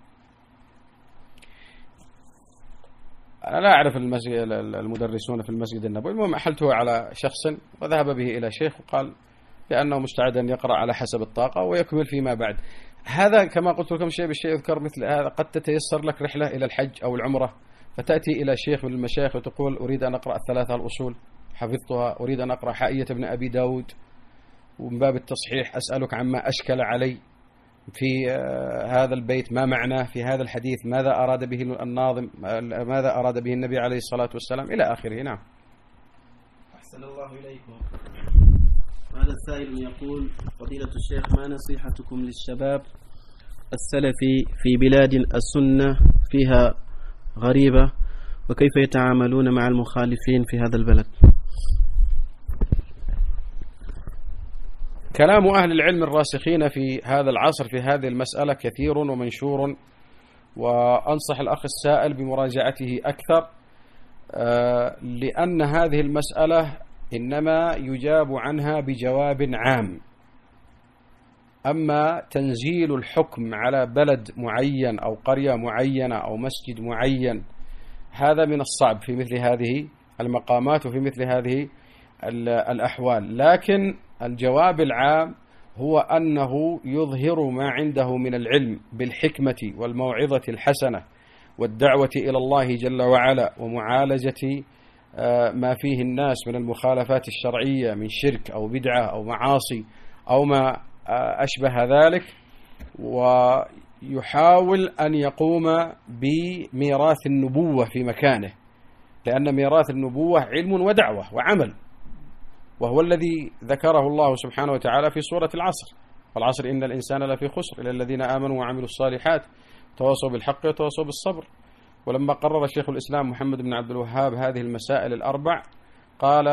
أنا لا أعرف المدرسون في المسجد النبوي، المهم أحلته على شخص وذهب به إلى شيخ وقال بأنه مستعد أن يقرأ على حسب الطاقة ويكمل فيما بعد. هذا كما قلت لكم شيء بالشيء يذكر مثل هذا. قد تتيسر لك رحلة إلى الحج أو العمرة، فتأتي إلى شيخ من المشايخ وتقول: أريد أن أقرأ 3 الأصول حفظتها، أريد أن أقرأ حائية ابن أبي داود، ومن باب التصحيح أسألك عما أشكل علي، في هذا البيت ما معناه، في هذا الحديث ماذا أراد به الناظم، ماذا أراد به النبي عليه الصلاة والسلام إلى آخره. نعم. أحسن الله إليكم. هذا السائل يقول: فضيلة الشيخ، ما نصيحتكم للشباب السلفي في بلاد السنة فيها غريبة، وكيف يتعاملون مع المخالفين في هذا البلد؟ كلام أهل العلم الراسخين في هذا العصر في هذه المسألة كثير ومنشور، وأنصح الأخ السائل بمراجعته أكثر، لأن هذه المسألة إنما يجاب عنها بجواب عام. أما تنزيل الحكم على بلد معين أو قرية معينة أو مسجد معين، هذا من الصعب في مثل هذه المقامات وفي مثل هذه الأحوال. لكن الجواب العام هو أنه يظهر ما عنده من العلم بالحكمة والموعظة الحسنة والدعوة إلى الله جل وعلا، ومعالجة ما فيه الناس من المخالفات الشرعية من شرك أو بدعة أو معاصي أو ما أشبه ذلك، ويحاول أن يقوم بميراث النبوة في مكانه، لأن ميراث النبوة علم ودعوة وعمل، وهو الذي ذكره الله سبحانه وتعالى في سورة العصر: والعصر إن الإنسان لفي خسر إلا الذين آمنوا وعملوا الصالحات تواصوا بالحق وتواصوا بالصبر. ولما قرر شيخ الإسلام محمد بن عبد الوهاب هذه المسائل الأربع، قال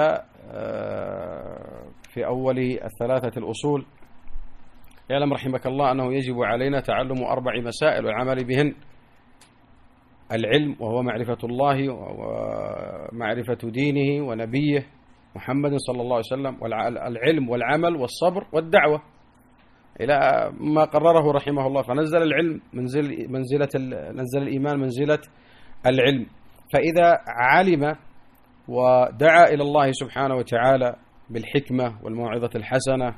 في أول الثلاثة الأصول: يعلم رحمك الله أنه يجب علينا تعلم 4 مسائل والعمل بهن: العلم، وهو معرفة الله ومعرفة دينه ونبيه محمد صلى الله عليه وسلم، والعلم والعمل والصبر والدعوة، إلى ما قرره رحمه الله. فنزل العلم نزل الإيمان منزلة العلم. فإذا علم ودعا إلى الله سبحانه وتعالى بالحكمة والموعظة الحسنة،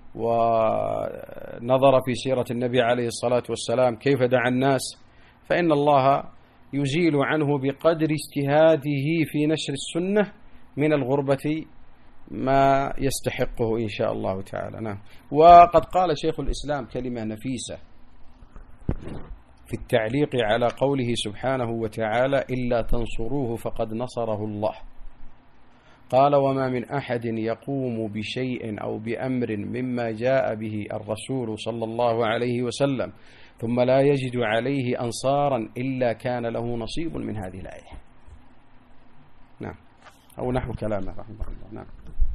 ونظر في سيرة النبي عليه الصلاة والسلام كيف دعا الناس، فإن الله يزيل عنه بقدر اجتهاده في نشر السنة من الغربة ما يستحقه إن شاء الله تعالى. نعم. وقد قال شيخ الإسلام كلمة نفيسة في التعليق على قوله سبحانه وتعالى: إلا تنصروه فقد نصره الله. قال: وما من أحد يقوم بشيء أو بأمر مما جاء به الرسول صلى الله عليه وسلم ثم لا يجد عليه أنصارا إلا كان له نصيب من هذه الآية. نعم، أو نحو كلامه رحمه الله. نعم.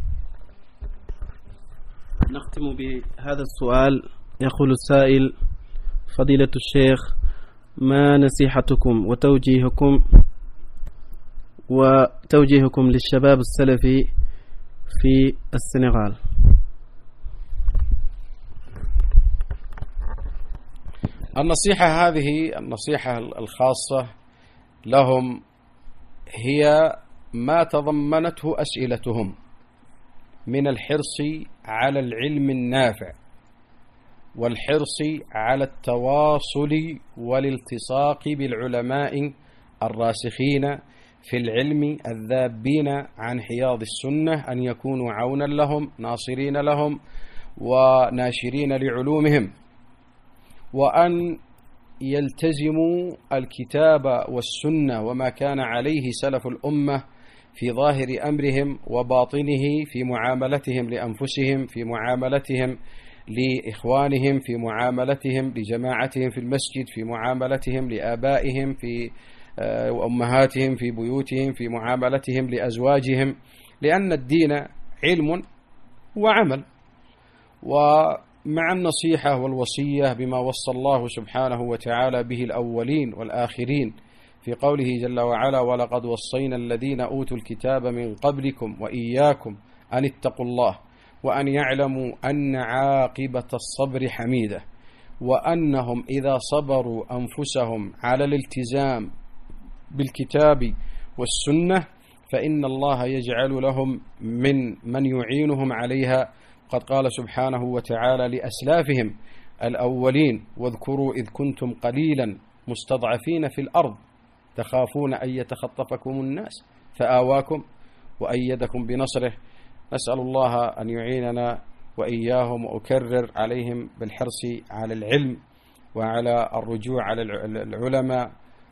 نختم بهذا السؤال. يقول السائل: فضيلة الشيخ، ما نصيحتكم وتوجيهكم للشباب السلفي في السنغال؟ النصيحة هذه النصيحة الخاصة لهم هي ما تضمنته أسئلتهم من الحرص على العلم النافع، والحرص على التواصل والالتصاق بالعلماء الراسخين في العلم الذابين عن حياض السنة، أن يكونوا عونا لهم، ناصرين لهم وناشرين لعلومهم، وأن يلتزموا الكتاب والسنة وما كان عليه سلف الأمة في ظاهر أمرهم وباطنه، في معاملتهم لأنفسهم، في معاملتهم لإخوانهم، في معاملتهم لجماعتهم في المسجد، في معاملتهم لآبائهم وأمهاتهم في بيوتهم، في معاملتهم لأزواجهم، لأن الدين علم وعمل. ومع النصيحة والوصية بما وصى الله سبحانه وتعالى به الأولين والآخرين في قوله جل وعلا: ولقد وصينا الذين أوتوا الكتاب من قبلكم وإياكم أن اتقوا الله وأن يعلموا أن عاقبة الصبر حميدة، وأنهم إذا صبروا أنفسهم على الالتزام بالكتاب والسنة فإن الله يجعل لهم من يعينهم عليها. قد قال سبحانه وتعالى لأسلافهم الأولين: واذكروا إذ كنتم قليلا مستضعفين في الأرض تخافون أن يتخطفكم الناس فآواكم وأيدكم بنصره. نسأل الله أن يعيننا وإياهم، وأكرر عليهم بالحرص على العلم وعلى الرجوع على العلماء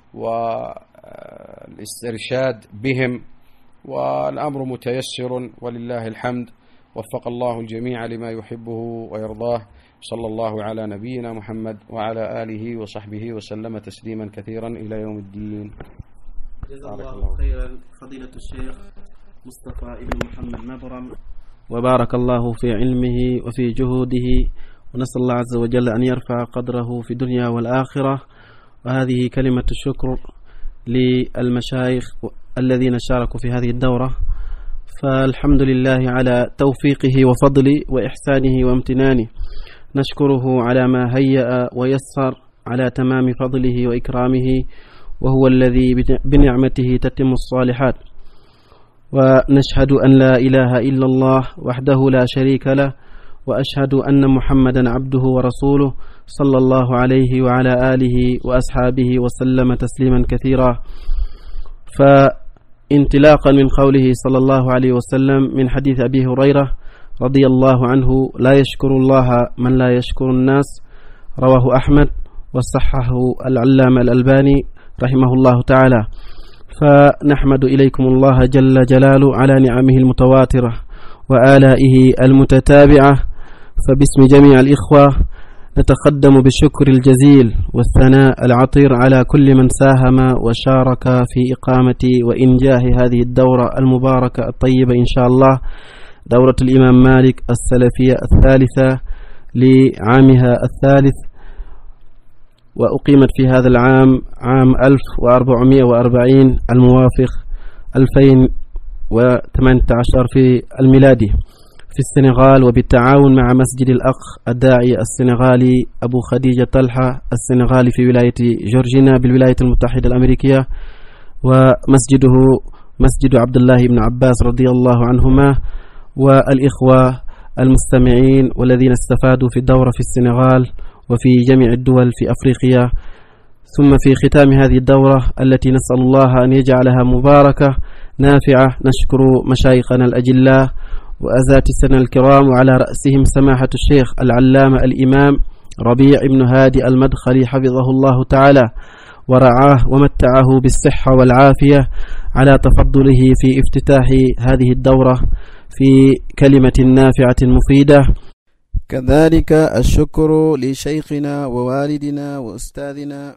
والاسترشاد بهم، والأمر متيسر ولله الحمد. وفق الله الجميع لما يحبه ويرضاه. صلى الله على نبينا محمد وعلى آله وصحبه وسلم تسليما كثيرا إلى يوم الدين. جزا الله خيرا فضيلة الشيخ مصطفى ابن محمد مبرم، وبارك الله في علمه وفي جهوده، ونسأل الله عز وجل أن يرفع قدره في الدنيا والآخرة. وهذه كلمة الشكر للمشايخ الذين شاركوا في هذه الدورة، فالحمد لله على توفيقه وفضله وإحسانه وامتنانه، نشكره على ما هيأ ويسر على تمام فضله وإكرامه، وهو الذي بنعمته تتم الصالحات. ونشهد أن لا إله إلا الله وحده لا شريك له، وأشهد أن محمدا عبده ورسوله صلى الله عليه وعلى آله وأصحابه وسلم تسليما كثيرا. فانطلاقا من قوله صلى الله عليه وسلم من حديث أبي هريرة رضي الله عنه: لا يشكر الله من لا يشكر الناس، رواه أحمد وصححه العلامة الألباني رحمه الله تعالى. فنحمد إليكم الله جل جلاله على نعمه المتواترة وآلائه المتتابعة. فباسم جميع الإخوة نتقدم بالشكر الجزيل والثناء العطير على كل من ساهم وشارك في إقامة وإنجاح هذه الدورة المباركة الطيبة إن شاء الله، دورة الإمام مالك السلفية الثالثة لعامها الثالث، وأقيمت في هذا العام عام 1440 الموافق 2018 في الميلادي في السنغال، وبالتعاون مع مسجد الأخ الداعي السنغالي أبو خديجة طلحة السنغالي في ولاية جورجينا بالولايات المتحدة الأمريكية، ومسجده مسجد عبد الله بن عباس رضي الله عنهما، والإخوة المستمعين والذين استفادوا في الدورة في السنغال وفي جميع الدول في أفريقيا. ثم في ختام هذه الدورة التي نسأل الله أن يجعلها مباركة نافعة، نشكر مشايخنا الأجلاء وأساتذتنا الكرام، وعلى رأسهم سماحة الشيخ العلامة الإمام ربيع بن هادي المدخلي حفظه الله تعالى ورعاه ومتعه بالصحة والعافية، على تفضله في افتتاح هذه الدورة في كلمة نافعة مفيدة. كذلك الشكر لشيخنا ووالدنا وأستاذنا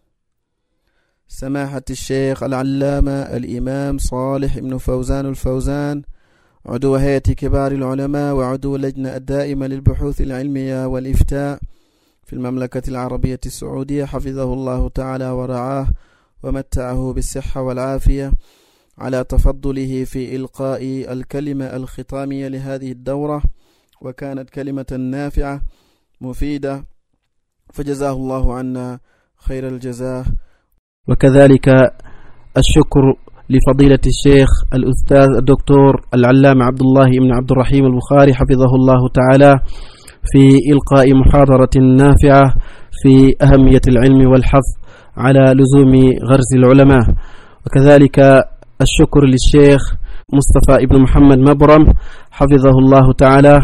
سماحة الشيخ العلامة الإمام صالح بن فوزان الفوزان، عضو هيئة كبار العلماء وعضو اللجنة الدائمة للبحوث العلمية والإفتاء في المملكة العربية السعودية، حفظه الله تعالى ورعاه ومتعه بالصحة والعافية، على تفضله في إلقاء الكلمة الختامية لهذه الدورة، وكانت كلمة نافعة مفيدة، فجزاه الله عنا خير الجزاء. وكذلك الشكر لفضيلة الشيخ الأستاذ الدكتور العلامة عبد الله بن عبد الرحيم البخاري حفظه الله تعالى في إلقاء محاضرة نافعة في أهمية العلم والحث على لزوم غرز العلماء. وكذلك الشكر للشيخ مصطفى ابن محمد مبرم حفظه الله تعالى،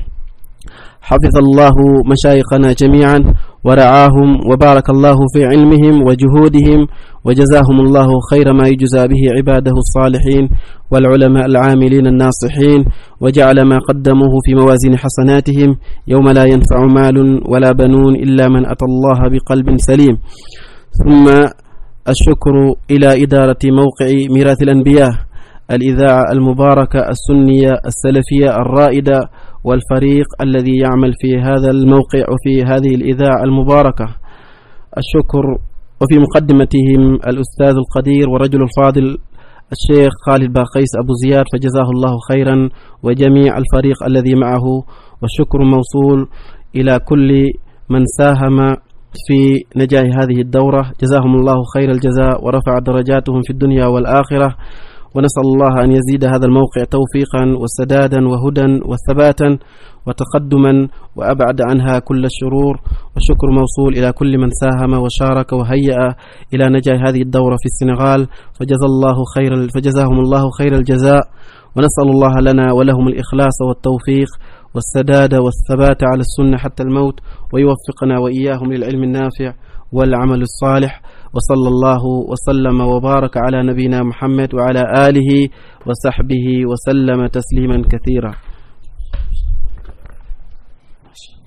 حفظ الله مشايخنا جميعا ورعاهم وبارك الله في علمهم وجهودهم، وجزاهم الله خير ما يجزى به عباده الصالحين والعلماء العاملين الناصحين، وجعل ما قدموه في موازين حسناتهم يوم لا ينفع مال ولا بنون إلا من أتى الله بقلب سليم. ثم الشكر إلى إدارة موقع ميراث الأنبياء، الإذاعة المباركة السنية السلفية الرائدة، والفريق الذي يعمل في هذا الموقع وفي هذه الإذاعة المباركة. الشكر وفي مقدمتهم الأستاذ القدير ورجل الفاضل الشيخ خالد باقيس أبو زياد، فجزاه الله خيرا، وجميع الفريق الذي معه. والشكر موصول إلى كل من ساهم في نجاح هذه الدورة، جزاهم الله خير الجزاء ورفع درجاتهم في الدنيا والآخرة. ونسأل الله أن يزيد هذا الموقع توفيقا وسدادا وهدى وثباتا وتقدما وأبعد عنها كل الشرور. والشكر موصول إلى كل من ساهم وشارك وهيأ إلى نجاح هذه الدورة في السنغال، فجزاهم الله خير الجزاء. ونسأل الله لنا ولهم الإخلاص والتوفيق والسداد والثبات على السنة حتى الموت، ويوفقنا وإياهم للعلم النافع والعمل الصالح. وصلى الله وسلم وبارك على نبينا محمد وعلى آله وصحبه وسلم تسليما كثيرا.